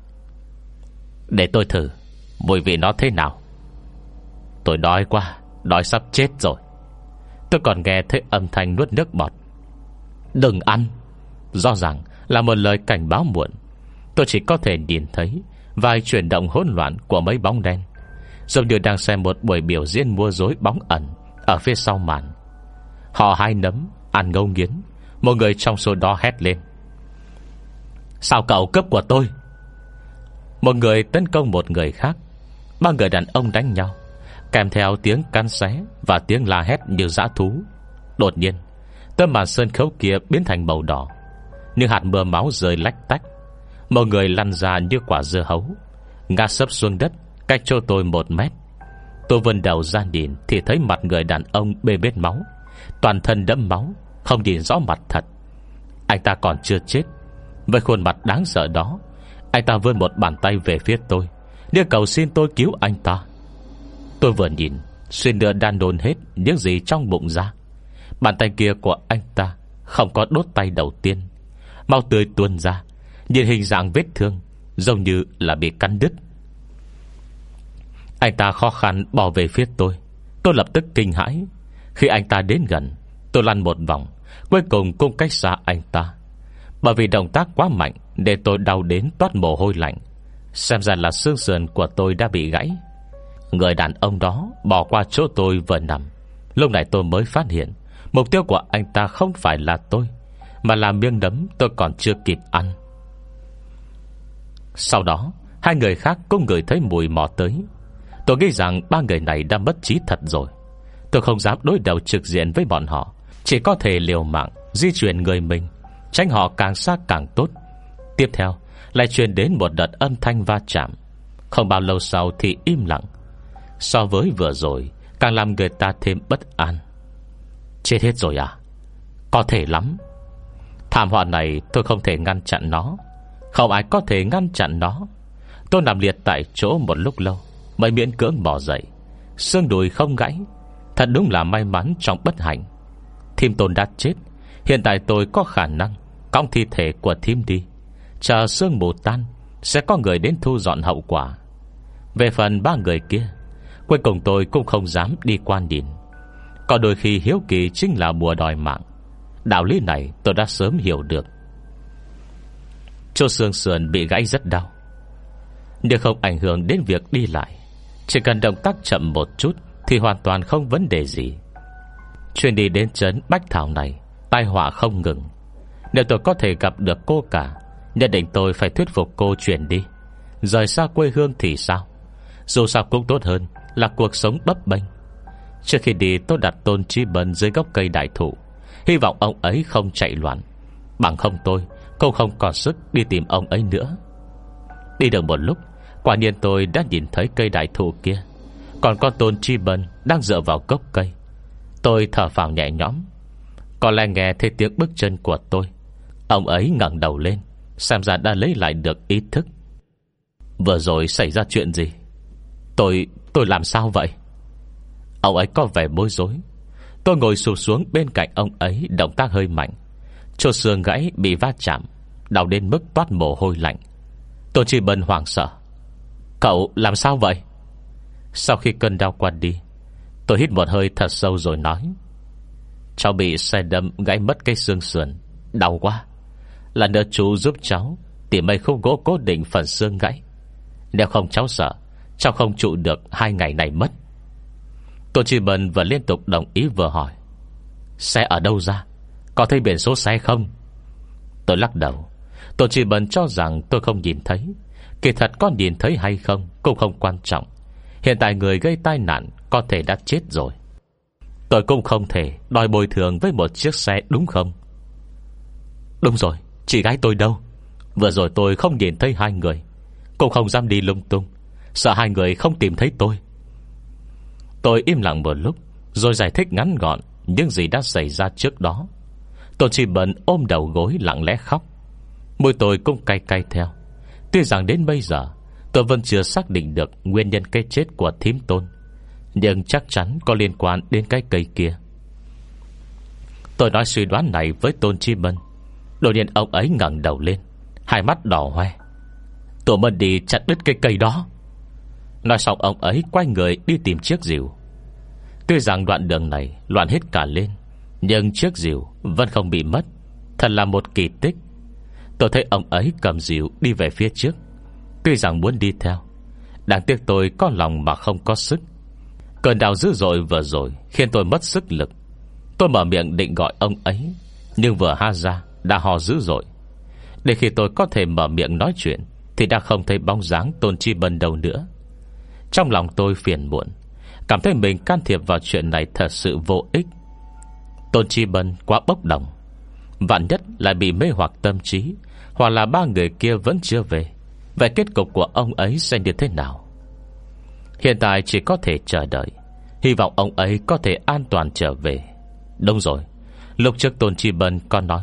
Để tôi thử mùi vị nó thế nào. Tôi đói quá, đói sắp chết rồi. Tôi còn nghe thấy âm thanh nuốt nước bọt. Đừng ăn. Rõ ràng là một lời cảnh báo muộn. Tôi chỉ có thể nhìn thấy vài chuyển động hỗn loạn của mấy bóng đen, giống như đang xem một buổi biểu diễn múa rối bóng ẩn ở phía sau màn. Họ hai nấm ăn ngấu nghiến, Một người trong số đó hét lên: "Sao cậu cướp của tôi?" Một người tấn công một người khác. Ba người đàn ông đánh nhau, kèm theo tiếng cắn xé và tiếng la hét như dã thú. Đột nhiên, tấm màn sân khấu kia biến thành màu đỏ, những hạt mưa máu rơi lách tách. Một người lăn ra như quả dưa hấu, ngã sấp xuống đất cách chỗ tôi 1 mét. Tôi vươn đầu ra nhìn thì thấy mặt người đàn ông bê bết máu, toàn thân đẫm máu, không nhìn rõ mặt thật. Anh ta còn chưa chết. Với khuôn mặt đáng sợ đó, anh ta vươn một bàn tay về phía tôi, để cầu xin tôi cứu anh ta. Tôi vừa nhìn, suýt nữa đã nôn hết những gì trong bụng ra. Bàn tay kia của anh ta không có đốt tay đầu tiên, máu tươi tuôn ra, nhìn hình dạng vết thương giống như là bị cắn đứt. Anh ta khó khăn bò về phía tôi. Tôi lập tức kinh hãi. Khi anh ta đến gần, tôi lăn một vòng, cuối cùng cũng cách xa anh ta. Bởi vì động tác quá mạnh để tôi đau đến toát mồ hôi lạnh. Xem ra là xương sườn của tôi đã bị gãy. Người đàn ông đó bỏ qua chỗ tôi vừa nằm. Lúc này tôi mới phát hiện mục tiêu của anh ta không phải là tôi, mà là miếng nấm tôi còn chưa kịp ăn. Sau đó 2 người khác cũng ngửi thấy mùi mò tới. Tôi nghĩ rằng 3 người này đã mất trí thật rồi. Tôi không dám đối đầu trực diện với bọn họ, chỉ có thể liều mạng di chuyển người mình, tránh họ càng xa càng tốt. Tiếp theo lại truyền đến một đợt âm thanh va chạm. Không bao lâu sau thì im lặng. So với vừa rồi, càng làm người ta thêm bất an. Chết hết rồi à? Có thể lắm. Thảm họa này tôi không thể ngăn chặn nó. Không ai có thể ngăn chặn nó. Tôi nằm liệt tại chỗ một lúc lâu mới miễn cưỡng bò dậy. Xương đùi không gãy. Thật đúng là may mắn trong bất hạnh. Thím Tôn đã chết. Hiện tại tôi có khả năng cõng thi thể của thím đi. Chờ sương mù tan, sẽ có người đến thu dọn hậu quả. Về phần 3 người kia, cuối cùng tôi cũng không dám đi quan nhìn. Có đôi khi hiếu kỳ chính là bùa đòi mạng. Đạo lý này tôi đã sớm hiểu được. Chỗ xương sườn bị gãy rất đau, nhưng không ảnh hưởng đến việc đi lại. Chỉ cần động tác chậm một chút thì hoàn toàn không vấn đề gì. Chuyến đi đến trấn Bách Thảo này, tai họa không ngừng. Nếu tôi có thể gặp được cô cả, nhất định tôi phải thuyết phục cô chuyển đi, rời xa quê hương thì sao. Dù sao cũng tốt hơn là cuộc sống bấp bênh. Trước khi đi tôi đặt Tôn Chi Bân dưới gốc cây đại thụ, hy vọng ông ấy không chạy loạn. Bằng không tôi cũng không còn sức đi tìm ông ấy nữa. Đi được một lúc, quả nhiên tôi đã nhìn thấy cây đại thụ kia, còn con Tôn Chi Bân đang dựa vào gốc cây. Tôi thở phào nhẹ nhõm. Có lẽ nghe thấy tiếng bước chân của tôi, ông ấy ngẩng đầu lên, xem ra đã lấy lại được ý thức. Vừa rồi xảy ra chuyện gì? Tôi làm sao vậy? Ông ấy có vẻ bối rối. Tôi ngồi sụp xuống bên cạnh ông ấy, động tác hơi mạnh. Chỗ xương gãy bị va chạm, đau đến mức toát mồ hôi lạnh. Tôi chỉ bần hoảng sợ. Cậu làm sao vậy? Sau khi cơn đau qua đi, tôi hít một hơi thật sâu rồi nói: Cháu bị xe đâm gãy mất cái xương sườn, đau quá. Lần nữa chú giúp cháu tìm mấy khúc gỗ cố định phần xương gãy. Nếu không cháu sợ cháu không trụ được 2 ngày này mất. Tô Chi Bân vừa liên tục đồng ý vừa hỏi: Xe ở đâu ra? Có thấy biển số xe không? Tôi lắc đầu. Tô Chi Bân cho rằng tôi không nhìn thấy. Kỳ thật có nhìn thấy hay không cũng không quan trọng. Hiện tại người gây tai nạn có thể đã chết rồi. Tôi cũng không thể đòi bồi thường với một chiếc xe, đúng không? Đúng rồi, chị gái tôi đâu? Vừa rồi tôi không nhìn thấy 2 người, cũng không dám đi lung tung, sợ 2 người không tìm thấy tôi. Tôi im lặng một lúc rồi giải thích ngắn gọn những gì đã xảy ra trước đó. Tôi chỉ bận ôm đầu gối lặng lẽ khóc. Môi tôi cũng cay cay theo. Tuy rằng đến bây giờ tôi vẫn chưa xác định được nguyên nhân cái chết của thím Tôn, nhưng chắc chắn có liên quan đến cái cây kia. Tôi nói suy đoán này với Tôn Chi Bân. Đột nhiên ông ấy ngẩng đầu lên, hai mắt đỏ hoe. Tôi mới đi chặt đứt cái cây đó. Nói xong ông ấy quay người đi tìm chiếc rìu. Tuy rằng đoạn đường này loạn hết cả lên, nhưng chiếc rìu vẫn không bị mất. Thật là một kỳ tích. Tôi thấy ông ấy cầm rìu đi về phía trước. Tuy rằng muốn đi theo, đáng tiếc tôi có lòng mà không có sức. Cơn đau dữ dội vừa rồi khiến tôi mất sức lực. Tôi mở miệng định gọi ông ấy, Nhưng vừa ha ra đã ho dữ dội. Để khi tôi có thể mở miệng nói chuyện thì đã không thấy bóng dáng Tôn Chi Bân đâu nữa. Trong lòng tôi phiền muộn, cảm thấy mình can thiệp vào chuyện này thật sự vô ích. Tôn Chi Bân quá bốc đồng, vạn nhất lại bị mê hoặc tâm trí, hoặc là ba người kia vẫn chưa về, vậy kết cục của ông ấy sẽ như thế nào? Hiện tại chỉ có thể chờ đợi, hy vọng ông ấy có thể an toàn trở về. Đúng rồi, lúc trước Tôn Chi Bân có nói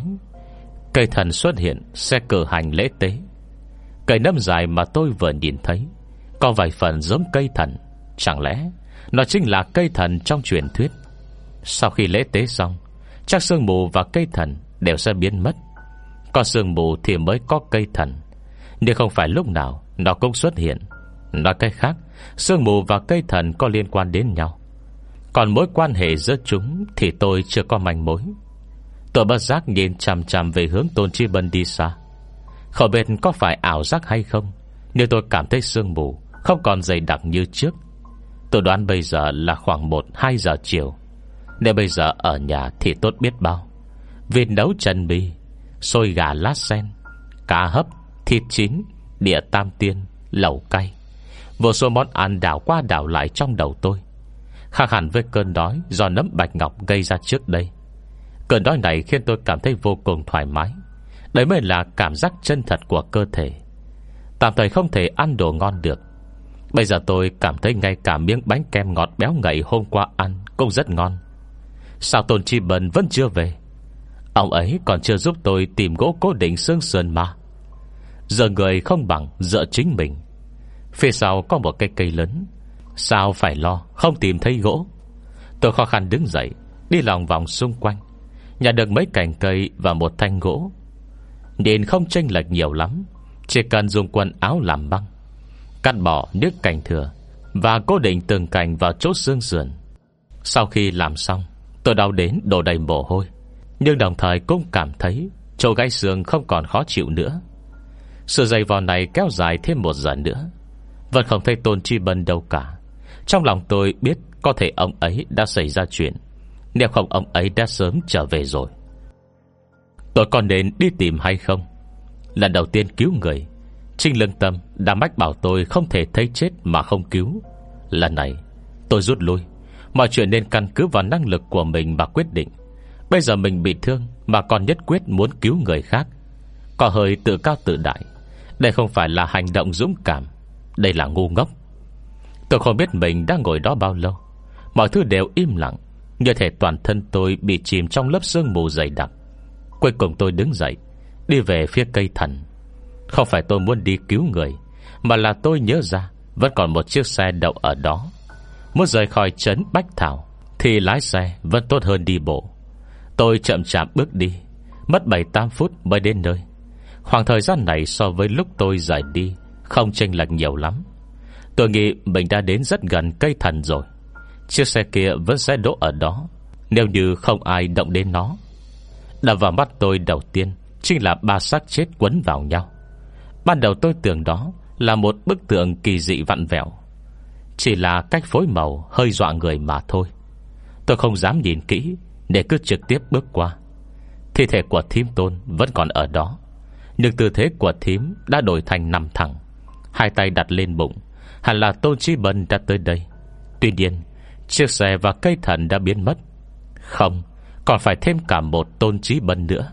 cây thần xuất hiện sẽ cử hành lễ tế. Cây nấm dài mà tôi vừa nhìn thấy có vài phần giống cây thần. Chẳng lẽ nó chính là cây thần trong truyền thuyết? Sau khi lễ tế xong, chắc sương mù và cây thần đều sẽ biến mất. Có sương mù thì mới có cây thần, nhưng không phải lúc nào nó cũng xuất hiện. Nói cách khác, sương mù và cây thần có liên quan đến nhau, còn mối quan hệ giữa chúng thì tôi chưa có manh mối. Tôi bất giác nhìn chằm chằm về hướng Tôn Chi Bân đi xa. Không biết có phải ảo giác hay không, nhưng tôi cảm thấy sương mù không còn dày đặc như trước. Tôi đoán bây giờ là khoảng 1-2 giờ chiều. Nếu bây giờ ở nhà thì tốt biết bao. Vịt nấu trần mì, xôi gà lát sen, cá hấp, thịt chín, đĩa tam tiên, lẩu cay. Vô số món ăn đảo qua đảo lại trong đầu tôi, khác hẳn với cơn đói do nấm bạch ngọc gây ra trước đây. Cơn đói này khiến tôi cảm thấy vô cùng thoải mái. Đấy mới là cảm giác chân thật của cơ thể. Tạm thời không thể ăn đồ ngon được. Bây giờ tôi cảm thấy ngay cả miếng bánh kem ngọt béo ngậy hôm qua ăn cũng rất ngon. Sao Tôn Chi Bân vẫn chưa về? Ông ấy còn chưa giúp tôi tìm gỗ cố định xương sườn mà. Giờ người không bằng dựa chính mình. Phía sau có một cái cây lớn, sao phải lo không tìm thấy gỗ? Tôi khó khăn đứng dậy, đi lòng vòng xung quanh, nhặt được mấy cành cây và một thanh gỗ. Nhìn không chênh lệch nhiều lắm, chỉ cần dùng quần áo làm băng, cắt bỏ những cành thừa và cố định từng cành vào chỗ xương sườn. Sau khi làm xong, tôi đau đến đổ đầy mồ hôi, nhưng đồng thời cũng cảm thấy chỗ gãy xương không còn khó chịu nữa. Sự dày vò này kéo dài thêm 1 giờ nữa, vẫn không thấy Tôn Chi Bân đâu cả. Trong lòng tôi biết có thể ông ấy đã xảy ra chuyện, nếu không ông ấy đã sớm trở về rồi. Tôi còn nên đi tìm hay không? Lần đầu tiên cứu người, Trinh Lương Tâm đã mách bảo tôi không thể thấy chết mà không cứu. Lần này tôi rút lui. Mọi chuyện nên căn cứ vào năng lực của mình mà quyết định. Bây giờ mình bị thương mà còn nhất quyết muốn cứu người khác, có hơi tự cao tự đại. Đây không phải là hành động dũng cảm, đây là ngu ngốc. Tôi không biết mình đang ngồi đó bao lâu. Mọi thứ đều im lặng, như thể toàn thân tôi bị chìm trong lớp sương mù dày đặc. Cuối cùng tôi đứng dậy, đi về phía cây thần. Không phải tôi muốn đi cứu người, mà là tôi nhớ ra vẫn còn một chiếc xe đậu ở đó. Muốn rời khỏi trấn Bách Thảo thì lái xe vẫn tốt hơn đi bộ. Tôi chậm chạp bước đi, mất 7-8 phút mới đến nơi. Khoảng thời gian này so với lúc tôi rời đi không chênh lệch nhiều lắm. Tôi nghĩ mình đã đến rất gần cây thần rồi. Chiếc xe kia vẫn sẽ đỗ ở đó nếu như không ai động đến nó. Đập vào mắt tôi đầu tiên chính là 3 xác chết quấn vào nhau. Ban đầu tôi tưởng đó là một bức tượng kỳ dị vặn vẹo, chỉ là cách phối màu hơi dọa người mà thôi. Tôi không dám nhìn kỹ, để cứ trực tiếp bước qua. Thi thể của thím Tôn vẫn còn ở đó, nhưng tư thế của thím đã đổi thành nằm thẳng, hai tay đặt lên bụng. Hẳn là Tôn Chi Bân đã tới đây. Tuy nhiên chiếc xe và cây thần đã biến mất. Không, còn phải thêm cả một Tôn Chi Bân nữa.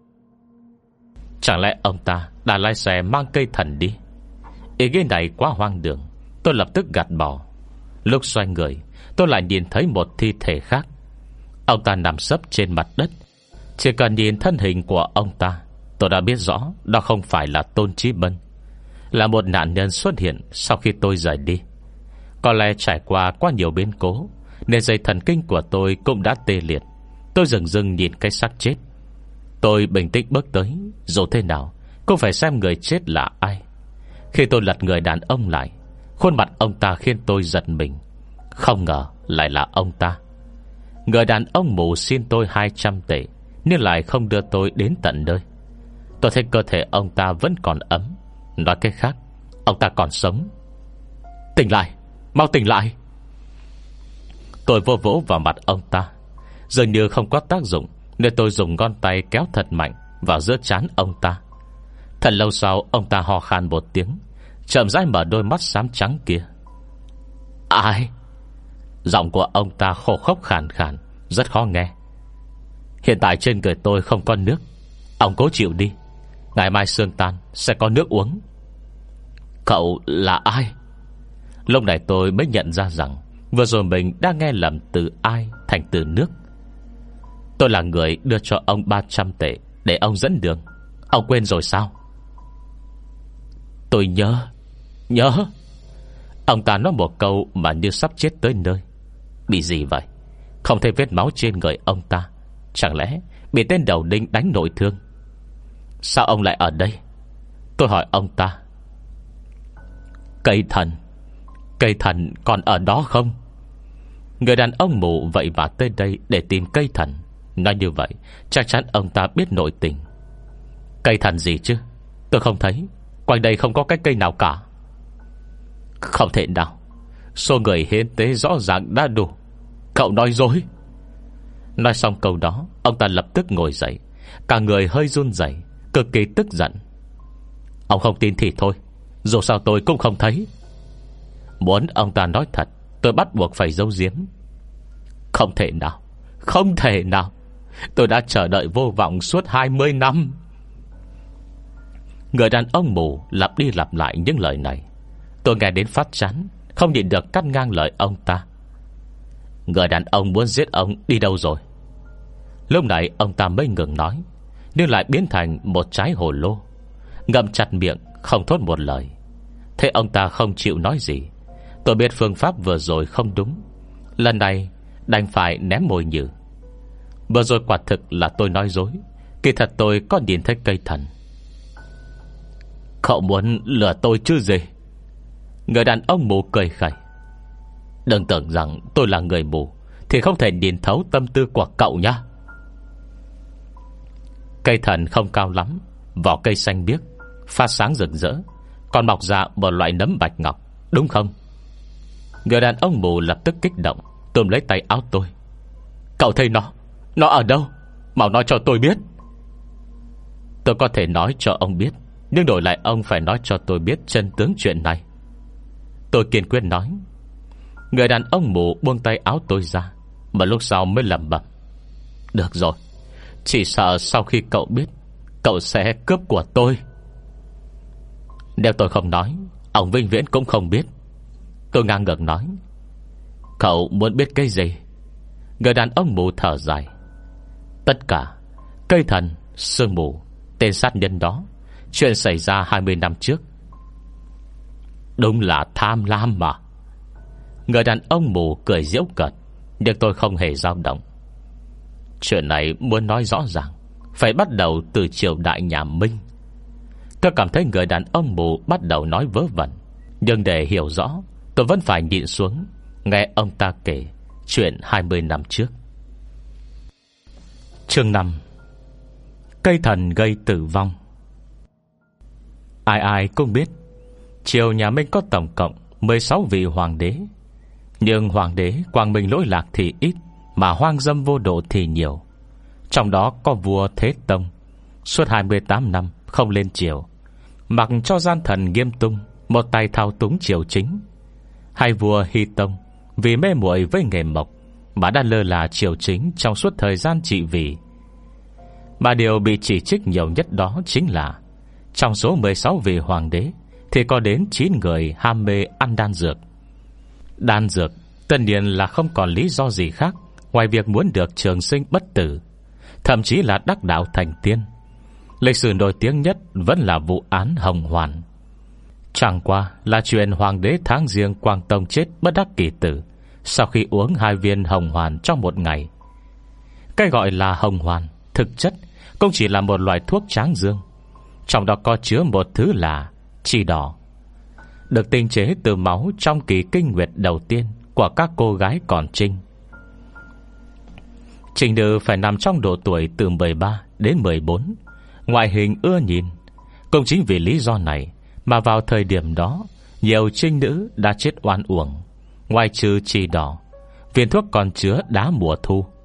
Chẳng lẽ ông ta đã lái xe mang cây thần đi? Ý nghĩ này quá hoang đường, tôi lập tức gạt bỏ. Lúc xoay người, tôi lại nhìn thấy một thi thể khác. Ông ta nằm sấp trên mặt đất. Chỉ cần nhìn thân hình của ông ta, tôi đã biết rõ đó không phải là Tôn Chi Bân, là một nạn nhân xuất hiện sau khi tôi rời đi. Có lẽ trải qua quá nhiều biến cố nên dây thần kinh của tôi cũng đã tê liệt. Tôi dừng dừng nhìn cái xác chết. Tôi bình tĩnh bước tới, dù thế nào cũng phải xem người chết là ai. Khi tôi lật người đàn ông lại, khuôn mặt ông ta khiến tôi giật mình. Không ngờ lại là ông ta. Người đàn ông mù xin tôi 200 tệ, nhưng lại không đưa tôi đến tận nơi. Tôi thấy cơ thể ông ta vẫn còn ấm. Nói cách khác, ông ta còn sống. Tỉnh lại, mau tỉnh lại. Tôi vô vỗ vào mặt ông ta, dường như không có tác dụng, nên tôi dùng ngón tay kéo thật mạnh vào giữa trán ông ta. Thật lâu sau ông ta ho khan một tiếng, chậm rãi mở đôi mắt xám trắng kia. Ai? Giọng của ông ta khô khốc khàn khàn, rất khó nghe. Hiện tại trên người tôi không có nước, ông cố chịu đi, ngày mai sương tan sẽ có nước uống. Cậu là ai? Lúc này tôi mới nhận ra rằng vừa rồi mình đã nghe lầm từ ai thành từ nước. Tôi là người đưa cho ông 300 tệ để ông dẫn đường. Ông quên rồi sao? Tôi nhớ. Ông ta nói một câu mà như sắp chết tới nơi. Bị gì vậy? Không thấy vết máu trên người ông ta. Chẳng lẽ bị tên đầu đinh đánh nội thương? Sao ông lại ở đây? Tôi hỏi ông ta. Cây thần còn ở đó không? Người đàn ông mù vậy mà tới đây để tìm cây thần. Nói như vậy chắc chắn ông ta biết nội tình. Cây thần gì chứ? Tôi không thấy. Quanh đây không có cái cây nào cả. Không thể nào. Số người hiến tế rõ ràng đã đủ. Cậu nói dối. Nói xong câu đó, ông ta lập tức ngồi dậy, cả người hơi run rẩy, cực kỳ tức giận. Ông không tin thì thôi, dù sao tôi cũng không thấy. Muốn ông ta nói thật, tôi bắt buộc phải giấu giếm. Không thể nào. Tôi đã chờ đợi vô vọng suốt 20 năm. Người đàn ông mù lặp đi lặp lại những lời này. Tôi nghe đến phát chán, không nhịn được cắt ngang lời ông ta. Người đàn ông muốn giết ông đi đâu rồi? Lúc này ông ta mới ngừng nói, nhưng lại biến thành một trái hồ lô, ngậm chặt miệng không thốt một lời. Thế ông ta không chịu nói gì. Tôi biết phương pháp vừa rồi không đúng. Lần này đành phải ném mồi nhử. Vừa rồi quả thực là tôi nói dối. Kỳ thật tôi có nhìn thấy cây thần. Cậu muốn lừa tôi chứ gì? Người đàn ông mù cười khẩy. Đừng tưởng rằng tôi là người mù thì không thể nhìn thấu tâm tư của cậu nhá. Cây thần không cao lắm, vỏ cây xanh biếc, phát sáng rực rỡ, còn mọc ra một loại nấm bạch ngọc, đúng không? Người đàn ông mù lập tức kích động, túm lấy tay áo tôi. Cậu thấy nó ở đâu? Mau nói cho tôi biết. Tôi có thể nói cho ông biết, nhưng đổi lại ông phải nói cho tôi biết chân tướng chuyện này. Tôi kiên quyết nói. Người đàn ông mù buông tay áo tôi ra, mà lúc sau mới lẩm bẩm. Được rồi, chỉ sợ sau khi cậu biết, cậu sẽ cướp của tôi. Nếu tôi không nói, ông vĩnh viễn cũng không biết. Tôi ngang ngược nói. Cậu muốn biết cái gì? Người đàn ông mù thở dài. Tất cả. Cây thần, sương mù, tên sát nhân đó, chuyện xảy ra 20 năm trước. Đúng là tham lam mà. Người đàn ông mù cười giễu cợt, nhưng tôi không hề dao động. Chuyện này muốn nói rõ ràng phải bắt đầu từ triều đại nhà Minh. Tôi cảm thấy người đàn ông mù bắt đầu nói vớ vẩn, nhưng để hiểu rõ, tôi vẫn phải nhịn xuống nghe ông ta kể chuyện 20 năm trước. Chương 5. Cây thần gây tử vong. Ai ai cũng biết triều nhà Minh có tổng cộng 16 vị hoàng đế. Nhưng hoàng đế quang minh lỗi lạc thì ít, mà hoang dâm vô độ thì nhiều. Trong đó có vua Thế Tông, suốt 28 năm không lên triều, mặc cho gian thần Nghiêm Tung một tay thao túng triều chính. Hai vua Hy Tông vì mê muội với nghề mộc mà đã lơ là triều chính trong suốt thời gian trị vì. Mà điều bị chỉ trích nhiều nhất đó chính là trong số 16 vị hoàng đế thì có đến 9 người ham mê ăn đan dược. Đan dược tất nhiên là không còn lý do gì khác ngoài việc muốn được trường sinh bất tử, thậm chí là đắc đạo thành tiên. Lịch sử nổi tiếng nhất vẫn là vụ án Hồng Hoàn. Chẳng qua là chuyện hoàng đế tháng Giêng Quang Tông chết bất đắc kỳ tử sau khi uống 2 viên Hồng Hoàn trong một ngày. Cái gọi là Hồng Hoàn thực chất cũng chỉ là một loại thuốc tráng dương, trong đó có chứa một thứ là chì đỏ, được tinh chế từ máu trong kỳ kinh nguyệt đầu tiên của các cô gái còn trinh. Trinh nữ phải nằm trong độ tuổi từ 13 đến 14, ngoại hình ưa nhìn. Cũng chính vì lý do này mà vào thời điểm đó nhiều trinh nữ đã chết oan uổng. Ngoài trừ chì đỏ, viên thuốc còn chứa đá mùa thu,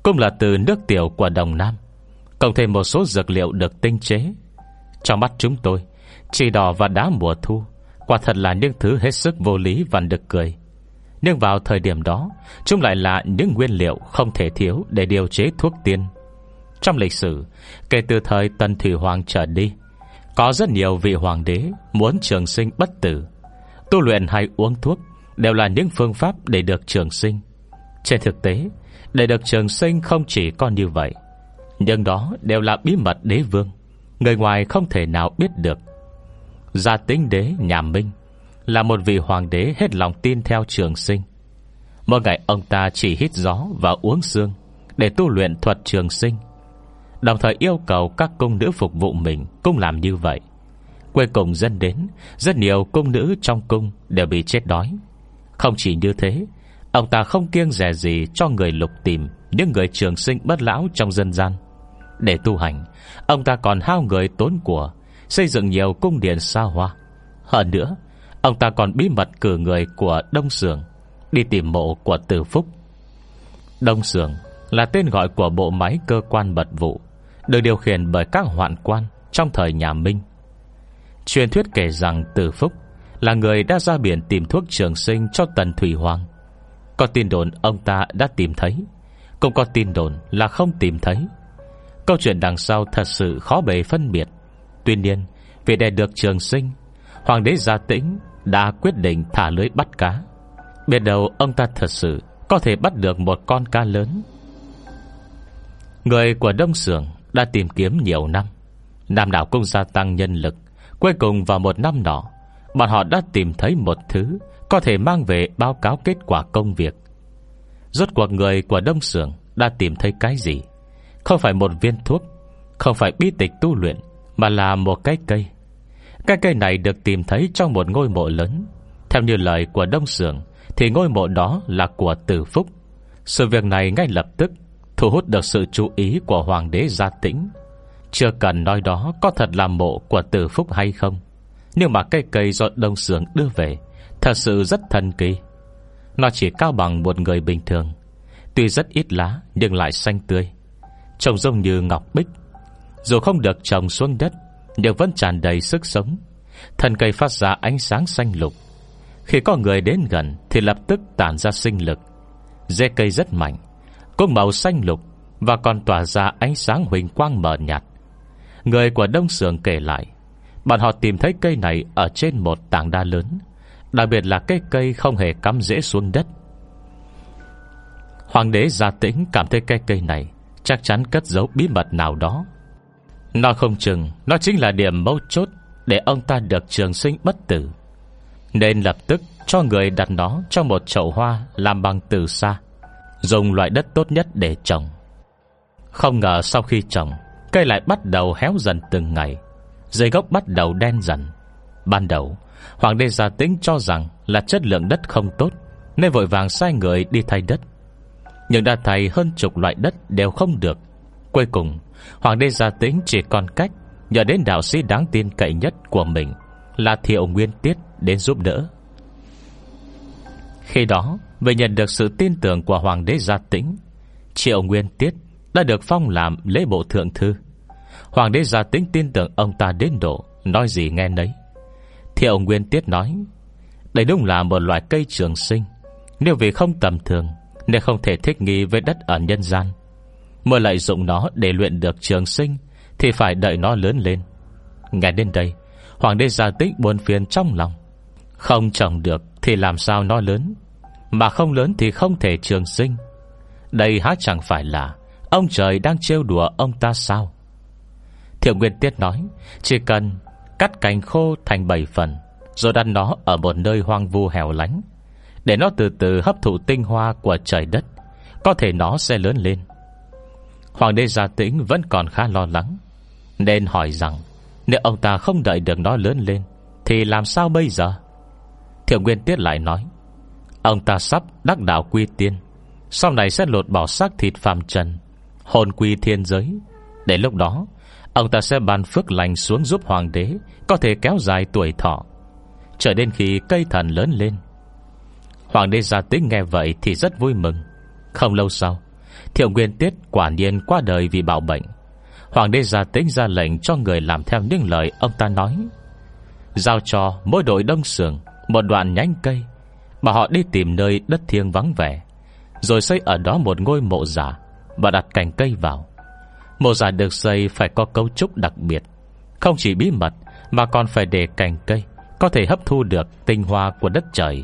cũng là từ nước tiểu của Đồng Nam, cộng thêm một số dược liệu được tinh chế. Trong mắt chúng tôi, chỉ đỏ và đá mùa thu quả thật là những thứ hết sức vô lý và nực cười. Nhưng vào thời điểm đó, chúng lại là những nguyên liệu không thể thiếu để điều chế thuốc tiên. Trong lịch sử, kể từ thời Tần Thủy Hoàng trở đi, có rất nhiều vị hoàng đế muốn trường sinh bất tử. Tu luyện hay uống thuốc đều là những phương pháp để được trường sinh. Trên thực tế, để được trường sinh không chỉ có như vậy, nhưng đó đều là bí mật đế vương, người ngoài không thể nào biết được. Gia Tĩnh đế nhà Minh là một vị hoàng đế hết lòng tin theo trường sinh. Mỗi ngày ông ta chỉ hít gió và uống sương để tu luyện thuật trường sinh, đồng thời yêu cầu các cung nữ phục vụ mình cũng làm như vậy. Cuối cùng dẫn đến rất nhiều cung nữ trong cung đều bị chết đói. Không chỉ như thế, ông ta không kiêng dè gì cho người lục tìm những người trường sinh bất lão trong dân gian. Để tu hành, ông ta còn hao người tốn của, xây dựng nhiều cung điện xa hoa. Hơn nữa, ông ta còn bí mật cử người của Đông Sưởng đi tìm mộ của Từ Phúc. Đông Sưởng là tên gọi của bộ máy cơ quan mật vụ được điều khiển bởi các hoạn quan trong thời nhà Minh. Truyền thuyết kể rằng Từ Phúc là người đã ra biển tìm thuốc trường sinh cho Tần Thủy Hoàng. Có tin đồn ông ta đã tìm thấy, cũng có tin đồn là không tìm thấy. Câu chuyện đằng sau thật sự khó bề phân biệt. Tuy nhiên, vì để được trường sinh, hoàng đế Gia Tĩnh đã quyết định thả lưới bắt cá. Biết đâu ông ta thật sự có thể bắt được một con cá lớn. Người của Đông Sưởng đã tìm kiếm nhiều năm, năm nào cũng gia tăng nhân lực. Cuối cùng vào một năm nọ, bọn họ đã tìm thấy một thứ có thể mang về báo cáo kết quả công việc. Rốt cuộc người của Đông Sưởng đã tìm thấy cái gì? Không phải một viên thuốc, không phải bí tịch tu luyện, mà là một cái cây. Cái cây này được tìm thấy trong một ngôi mộ lớn. Theo như lời của Đông Sưởng thì ngôi mộ đó là của Từ Phúc. Sự việc này ngay lập tức thu hút được sự chú ý của hoàng đế Gia Tĩnh. Chưa cần nói đó có thật là mộ của Từ Phúc hay không, nhưng mà cây cây do Đông Sưởng đưa về thật sự rất thần kỳ. Nó chỉ cao bằng một người bình thường, tuy rất ít lá nhưng lại xanh tươi, trông giống như ngọc bích. Dù không được trồng xuống đất nhưng vẫn tràn đầy sức sống. Thân cây phát ra ánh sáng xanh lục. Khi có người đến gần thì lập tức tản ra sinh lực. Rễ cây rất mạnh, có màu xanh lục và còn tỏa ra ánh sáng huỳnh quang mờ nhạt. Người của Đông Sưởng kể lại, bọn họ tìm thấy cây này ở trên một tảng đá lớn, đặc biệt là cái cây không hề cắm rễ xuống đất. Hoàng đế Gia Tĩnh cảm thấy cái cây này chắc chắn cất giấu bí mật nào đó. Nó không chừng nó chính là điểm mấu chốt để ông ta được trường sinh bất tử, nên lập tức cho người đặt nó trong một chậu hoa làm bằng từ sa, dùng loại đất tốt nhất để trồng. Không ngờ sau khi trồng, cây lại bắt đầu héo dần từng ngày, dây gốc bắt đầu đen dần. Ban đầu hoàng đế Gia Tĩnh cho rằng là chất lượng đất không tốt, nên vội vàng sai người đi thay đất. Nhưng đã thay hơn chục loại đất đều không được. Cuối cùng hoàng đế Gia Tĩnh chỉ còn cách nhờ đến đạo sĩ đáng tin cậy nhất của mình là Thiệu Nguyên Tiết đến giúp đỡ. Khi đó, vì nhận được sự tin tưởng của hoàng đế Gia Tĩnh, Thiệu Nguyên Tiết đã được phong làm lễ bộ thượng thư. Hoàng đế Gia Tĩnh tin tưởng ông ta đến độ nói gì nghe nấy. Thiệu Nguyên Tiết nói, đây đúng là một loại cây trường sinh, nếu vì không tầm thường nên không thể thích nghi với đất ở nhân gian. Mới lợi dụng nó để luyện được trường sinh thì phải đợi nó lớn lên. Nghe đến đây, hoàng đế Gia Tĩnh buồn phiền trong lòng. Không trồng được thì làm sao nó lớn, mà không lớn thì không thể trường sinh. Đây há chẳng phải là ông trời đang trêu đùa ông ta sao? Thiệu Nguyên Tiết nói, chỉ cần cắt cành khô thành 7 phần, rồi đặt nó ở một nơi hoang vu hẻo lánh, để nó từ từ hấp thụ tinh hoa của trời đất, có thể nó sẽ lớn lên. Hoàng đế Gia Tĩnh vẫn còn khá lo lắng, nên hỏi rằng nếu ông ta không đợi được nó lớn lên thì làm sao bây giờ? Thiệu Nguyên Tiết lại nói, ông ta sắp đắc đạo quy tiên, sau này sẽ lột bỏ xác thịt phàm trần, hồn quy thiên giới. Đến lúc đó ông ta sẽ ban phước lành xuống giúp hoàng đế có thể kéo dài tuổi thọ, chờ đến khi cây thần lớn lên. Hoàng đế Gia Tĩnh nghe vậy thì rất vui mừng. Không lâu sau, Thiệu Nguyên Tiết quả nhiên qua đời vì bạo bệnh. Hoàng đế Gia Tĩnh ra lệnh cho người làm theo những lời ông ta nói, giao cho mỗi đội đông sường một đoạn nhánh cây, bảo họ đi tìm nơi đất thiêng vắng vẻ, rồi xây ở đó một ngôi mộ giả và đặt cành cây vào. Mộ giả được xây phải có cấu trúc đặc biệt, không chỉ bí mật mà còn phải để cành cây có thể hấp thu được tinh hoa của đất trời.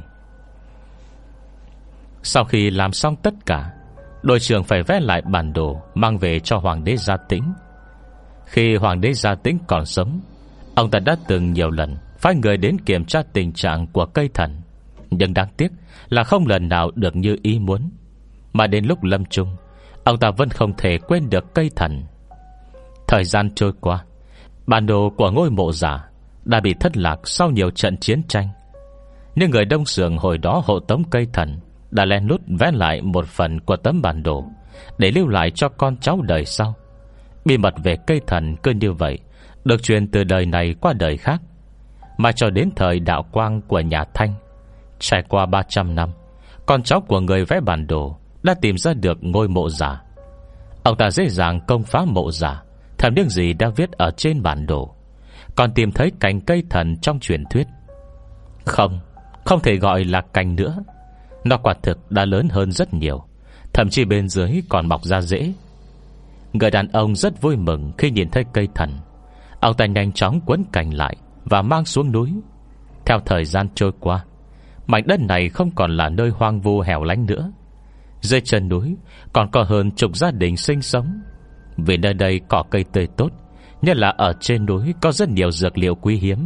Sau khi làm xong tất cả, đội trưởng phải vẽ lại bản đồ mang về cho Hoàng đế Gia Tĩnh. Khi Hoàng đế Gia Tĩnh còn sống, ông ta đã từng nhiều lần phái người đến kiểm tra tình trạng của cây thần, nhưng đáng tiếc là không lần nào được như ý muốn. Mà đến lúc lâm chung, ông ta vẫn không thể quên được cây thần. Thời gian trôi qua, bản đồ của ngôi mộ giả đã bị thất lạc sau nhiều trận chiến tranh. Nhưng người Đông Sường hồi đó hộ tống cây thần đã lén lút vẽ lại một phần của tấm bản đồ để lưu lại cho con cháu đời sau. Bí mật về cây thần cứ như vậy được truyền từ đời này qua đời khác, mà cho đến thời đạo quang của nhà Thanh, trải qua 300 năm, con cháu của người vẽ bản đồ đã tìm ra được ngôi mộ giả. Ông ta dễ dàng công phá mộ giả, thèm những gì đã viết ở trên bản đồ, còn tìm thấy cành cây thần trong truyền thuyết. Không thể gọi là cành nữa, nó quả thực đã lớn hơn rất nhiều, thậm chí bên dưới còn mọc ra rễ. Người đàn ông rất vui mừng khi nhìn thấy cây thần. Ông ta nhanh chóng quấn cành lại và mang xuống núi. Theo thời gian trôi qua, mảnh đất này không còn là nơi hoang vu hẻo lánh nữa. Dưới chân núi còn có hơn chục gia đình sinh sống, vì nơi đây cỏ cây tươi tốt, nhất là ở trên núi có rất nhiều dược liệu quý hiếm.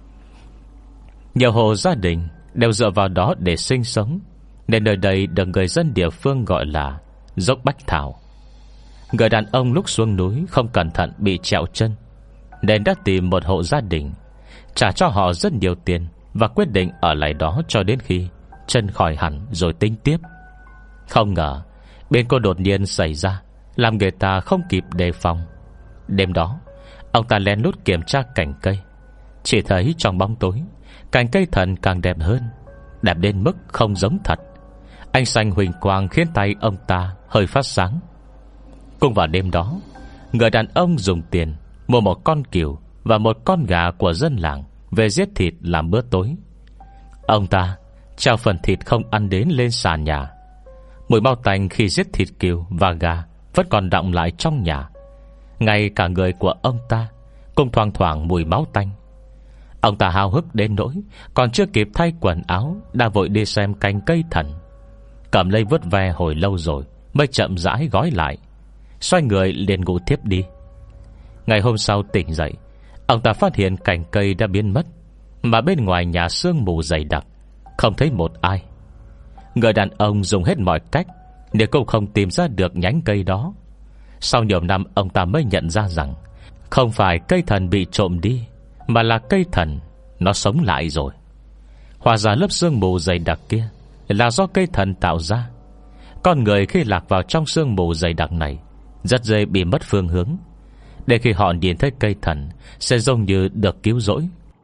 Nhiều hộ gia đình đều dựa vào đó để sinh sống, nên nơi đây được người dân địa phương gọi là dốc Bách Thảo. Người đàn ông lúc xuống núi không cẩn thận bị trẹo chân, nên đã tìm một hộ gia đình, trả cho họ rất nhiều tiền và quyết định ở lại đó cho đến khi chân khỏi hẳn rồi tính tiếp. Không ngờ biến cố đột nhiên xảy ra, làm người ta không kịp đề phòng. Đêm đó, ông ta lén lút kiểm tra cành cây, chỉ thấy trong bóng tối, cành cây thần càng đẹp hơn, đẹp đến mức không giống thật. Ánh xanh huỳnh quang khiến tay ông ta hơi phát sáng. Cùng vào đêm đó, người đàn ông dùng tiền mua một con cừu và một con gà của dân làng về giết thịt làm bữa tối. Ông ta trao phần thịt không ăn đến lên sàn nhà. Mùi mau tanh khi giết thịt cừu và gà vẫn còn đọng lại trong nhà. Ngay cả người của ông ta cũng thoang thoảng mùi máu tanh. Ông ta háo hức đến nỗi còn chưa kịp thay quần áo đã vội đi xem cành cây thần. Cầm lấy vớt ve hồi lâu rồi mới chậm rãi gói lại, xoay người liền ngủ tiếp đi. Ngày hôm sau tỉnh dậy, ông ta phát hiện cành cây đã biến mất, mà bên ngoài nhà sương mù dày đặc, không thấy một ai. Người đàn ông dùng hết mọi cách để cũng không tìm ra được nhánh cây đó. Sau nhiều năm, ông ta mới nhận ra rằng không phải cây thần bị trộm đi, mà là cây thần nó sống lại rồi. Hóa ra lớp sương mù dày đặc kia là do cây thần tạo ra. Con người khi lạc vào trong sương mù dày đặc này rất dễ bị mất phương hướng, để khi họ nhìn thấy cây thần sẽ giống như được cứu rỗi.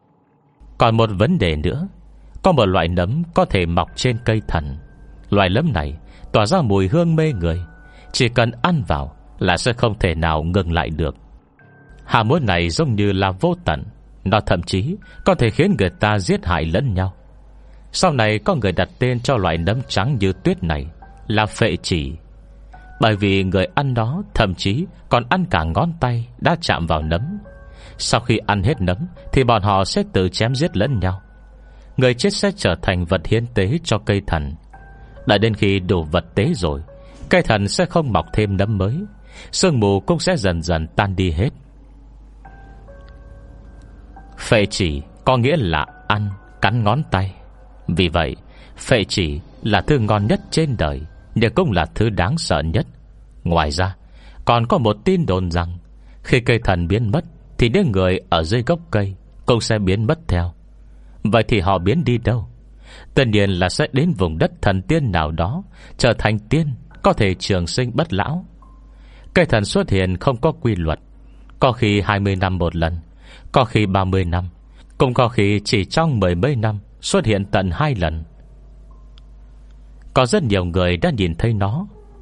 Còn một vấn đề nữa, có một loại nấm có thể mọc trên cây thần. Loại nấm này tỏa ra mùi hương mê người, chỉ cần ăn vào là sẽ không thể nào ngừng lại được. Ham muốn này giống như là vô tận, nó thậm chí có thể khiến người ta giết hại lẫn nhau. Sau này có người đặt tên cho loại nấm trắng như tuyết này là phệ chỉ, bởi vì người ăn nó thậm chí còn ăn cả ngón tay đã chạm vào nấm. Sau khi ăn hết nấm thì bọn họ sẽ tự chém giết lẫn nhau. Người chết sẽ trở thành vật hiến tế cho cây thần. Đợi đến khi đủ vật tế rồi, cây thần sẽ không mọc thêm nấm mới, sương mù cũng sẽ dần dần tan đi hết. Phệ chỉ có nghĩa là ăn, cắn ngón tay. Vì vậy, phệ chỉ là thứ ngon nhất trên đời, nhưng cũng là thứ đáng sợ nhất. Ngoài ra, còn có một tin đồn rằng khi cây thần biến mất thì những người ở dưới gốc cây cũng sẽ biến mất theo. Vậy thì họ biến đi đâu? Tất nhiên là sẽ đến vùng đất thần tiên nào đó, trở thành tiên, có thể trường sinh bất lão. Cây thần xuất hiện không có quy luật, có khi 20 năm một lần, có khi 30 năm, cũng có khi chỉ trong 10 mấy năm xuất hiện tận 2 lần. Có rất nhiều người đã nhìn thấy nó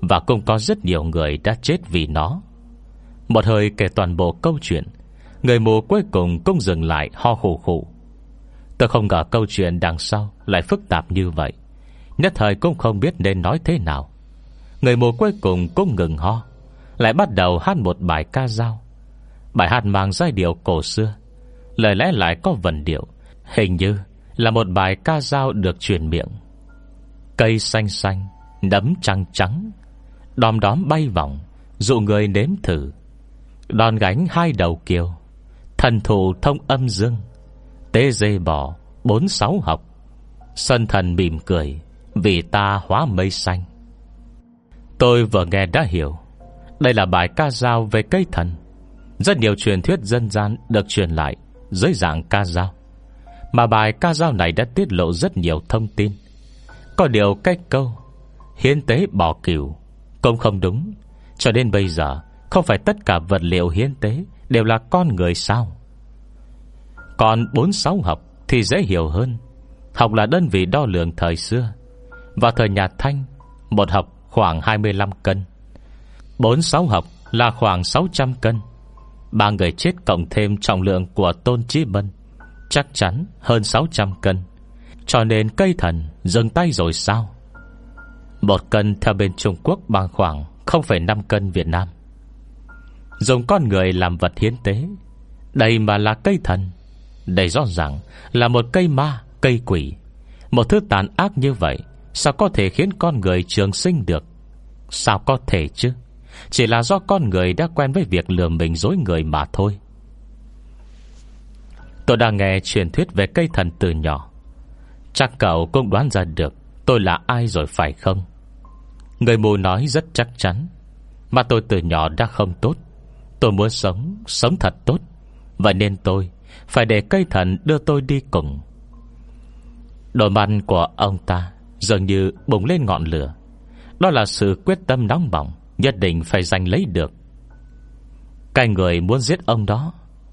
và cũng có rất nhiều người đã chết vì nó. Một hơi kể toàn bộ câu chuyện, người mù cuối cùng cũng dừng lại ho khủ khủ. Tôi không ngờ câu chuyện đằng sau lại phức tạp như vậy, nhất thời cũng không biết nên nói thế nào. Người mù cuối cùng cũng ngừng ho, lại bắt đầu hát một bài ca dao. Bài hát mang giai điệu cổ xưa, lời lẽ lại có vần điệu, hình như là một bài ca dao được truyền miệng. Cây xanh xanh, nấm trắng trắng, đom đóm bay vòng, dụ người nếm thử. Đòn gánh hai đầu kiều, thần thù thông âm dương. Tế dê bò 46 học, sân thần mỉm cười vì ta hóa mây xanh. Tôi vừa nghe đã hiểu, đây là bài ca dao về cây thần. Rất nhiều truyền thuyết dân gian được truyền lại dưới dạng ca dao, mà bài ca dao này đã tiết lộ rất nhiều thông tin. Có điều cái câu hiến tế bỏ cừu cũng không đúng. Cho đến bây giờ, không phải tất cả vật liệu hiến tế đều là con người sao? Còn 46 học thì dễ hiểu hơn. Học là đơn vị đo lường thời xưa. Vào thời nhà Thanh, một học khoảng 25 cân. 46 học là khoảng 600 cân. 3 người chết cộng thêm trọng lượng của Tôn Chí Bân chắc chắn hơn 600 cân. Cho nên cây thần dừng tay rồi sao? 1 cân theo bên Trung Quốc bằng khoảng 0,5 cân Việt Nam. Dùng con người làm vật hiến tế, đây mà là cây thần. Đây rõ ràng là một cây ma, cây quỷ. Một thứ tàn ác như vậy sao có thể khiến con người trường sinh được? Sao có thể chứ? Chỉ là do con người đã quen với việc lừa mình dối người mà thôi. Tôi đã nghe truyền thuyết về cây thần từ nhỏ. Chắc cậu cũng đoán ra được tôi là ai rồi phải không? Người mù nói rất chắc chắn. Mà tôi từ nhỏ đã không tốt. Tôi muốn sống thật tốt. Vậy nên tôi phải để cây thần đưa tôi đi cùng. Đôi mắt của ông ta dường như bùng lên ngọn lửa. Đó là sự quyết tâm nóng bỏng, nhất định phải giành lấy được. Cái người muốn giết ông đó,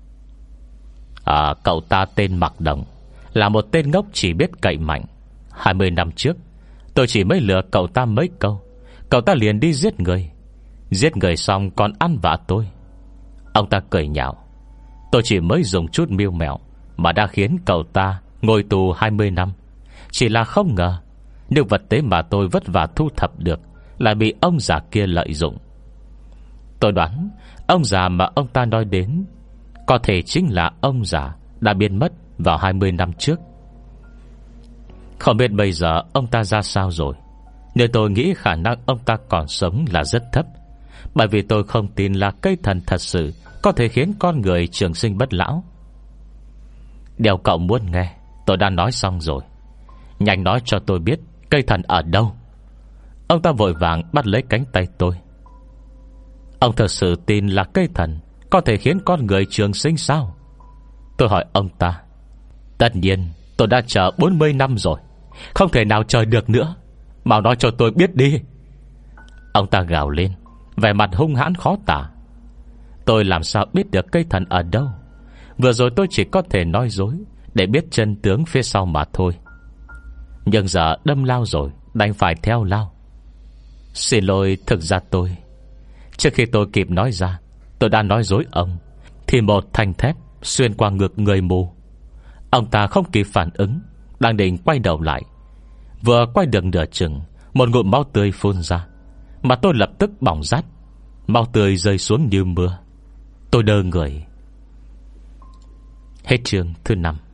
cậu ta tên Mạc Đồng, là một tên ngốc chỉ biết cậy mạnh. 20 năm trước tôi chỉ mới lừa cậu ta mấy câu, cậu ta liền đi giết người. Giết người xong còn ăn vạ tôi. Ông ta cười nhạo. Tôi chỉ mới dùng chút mưu mẹo mà đã khiến cậu ta ngồi tù 20 năm. Chỉ là không ngờ những vật tế mà tôi vất vả thu thập được lại bị ông già kia lợi dụng. Tôi đoán ông già mà ông ta nói đến có thể chính là ông già đã biến mất vào 20 năm trước. Không biết bây giờ ông ta ra sao rồi, nhưng tôi nghĩ khả năng ông ta còn sống là rất thấp. Bởi vì tôi không tin là cây thần thật sự có thể khiến con người trường sinh bất lão. Điều cậu muốn nghe tôi đã nói xong rồi. Nhanh nói cho tôi biết cây thần ở đâu. Ông ta vội vàng bắt lấy cánh tay tôi. Ông thật sự tin là cây thần có thể khiến con người trường sinh sao? Tôi hỏi ông ta. Tất nhiên tôi đã chờ 40 năm rồi, không thể nào chờ được nữa. Mau nói cho tôi biết đi. Ông ta gào lên, vẻ mặt hung hãn khó tả. Tôi làm sao biết được cây thần ở đâu? Vừa rồi tôi chỉ có thể nói dối để biết chân tướng phía sau mà thôi. Nhưng giờ đâm lao rồi, đành phải theo lao. Xin lỗi, thực ra tôi, trước khi tôi kịp nói ra tôi đã nói dối ông, thì một thanh thép xuyên qua ngực người mù. Ông ta không kịp phản ứng, đang định quay đầu lại. Vừa quay được nửa chừng, một ngụm máu tươi phun ra, mà tôi lập tức bỏng rát. Máu tươi rơi xuống như mưa. Tôi đơ người. Hết chương thứ 5.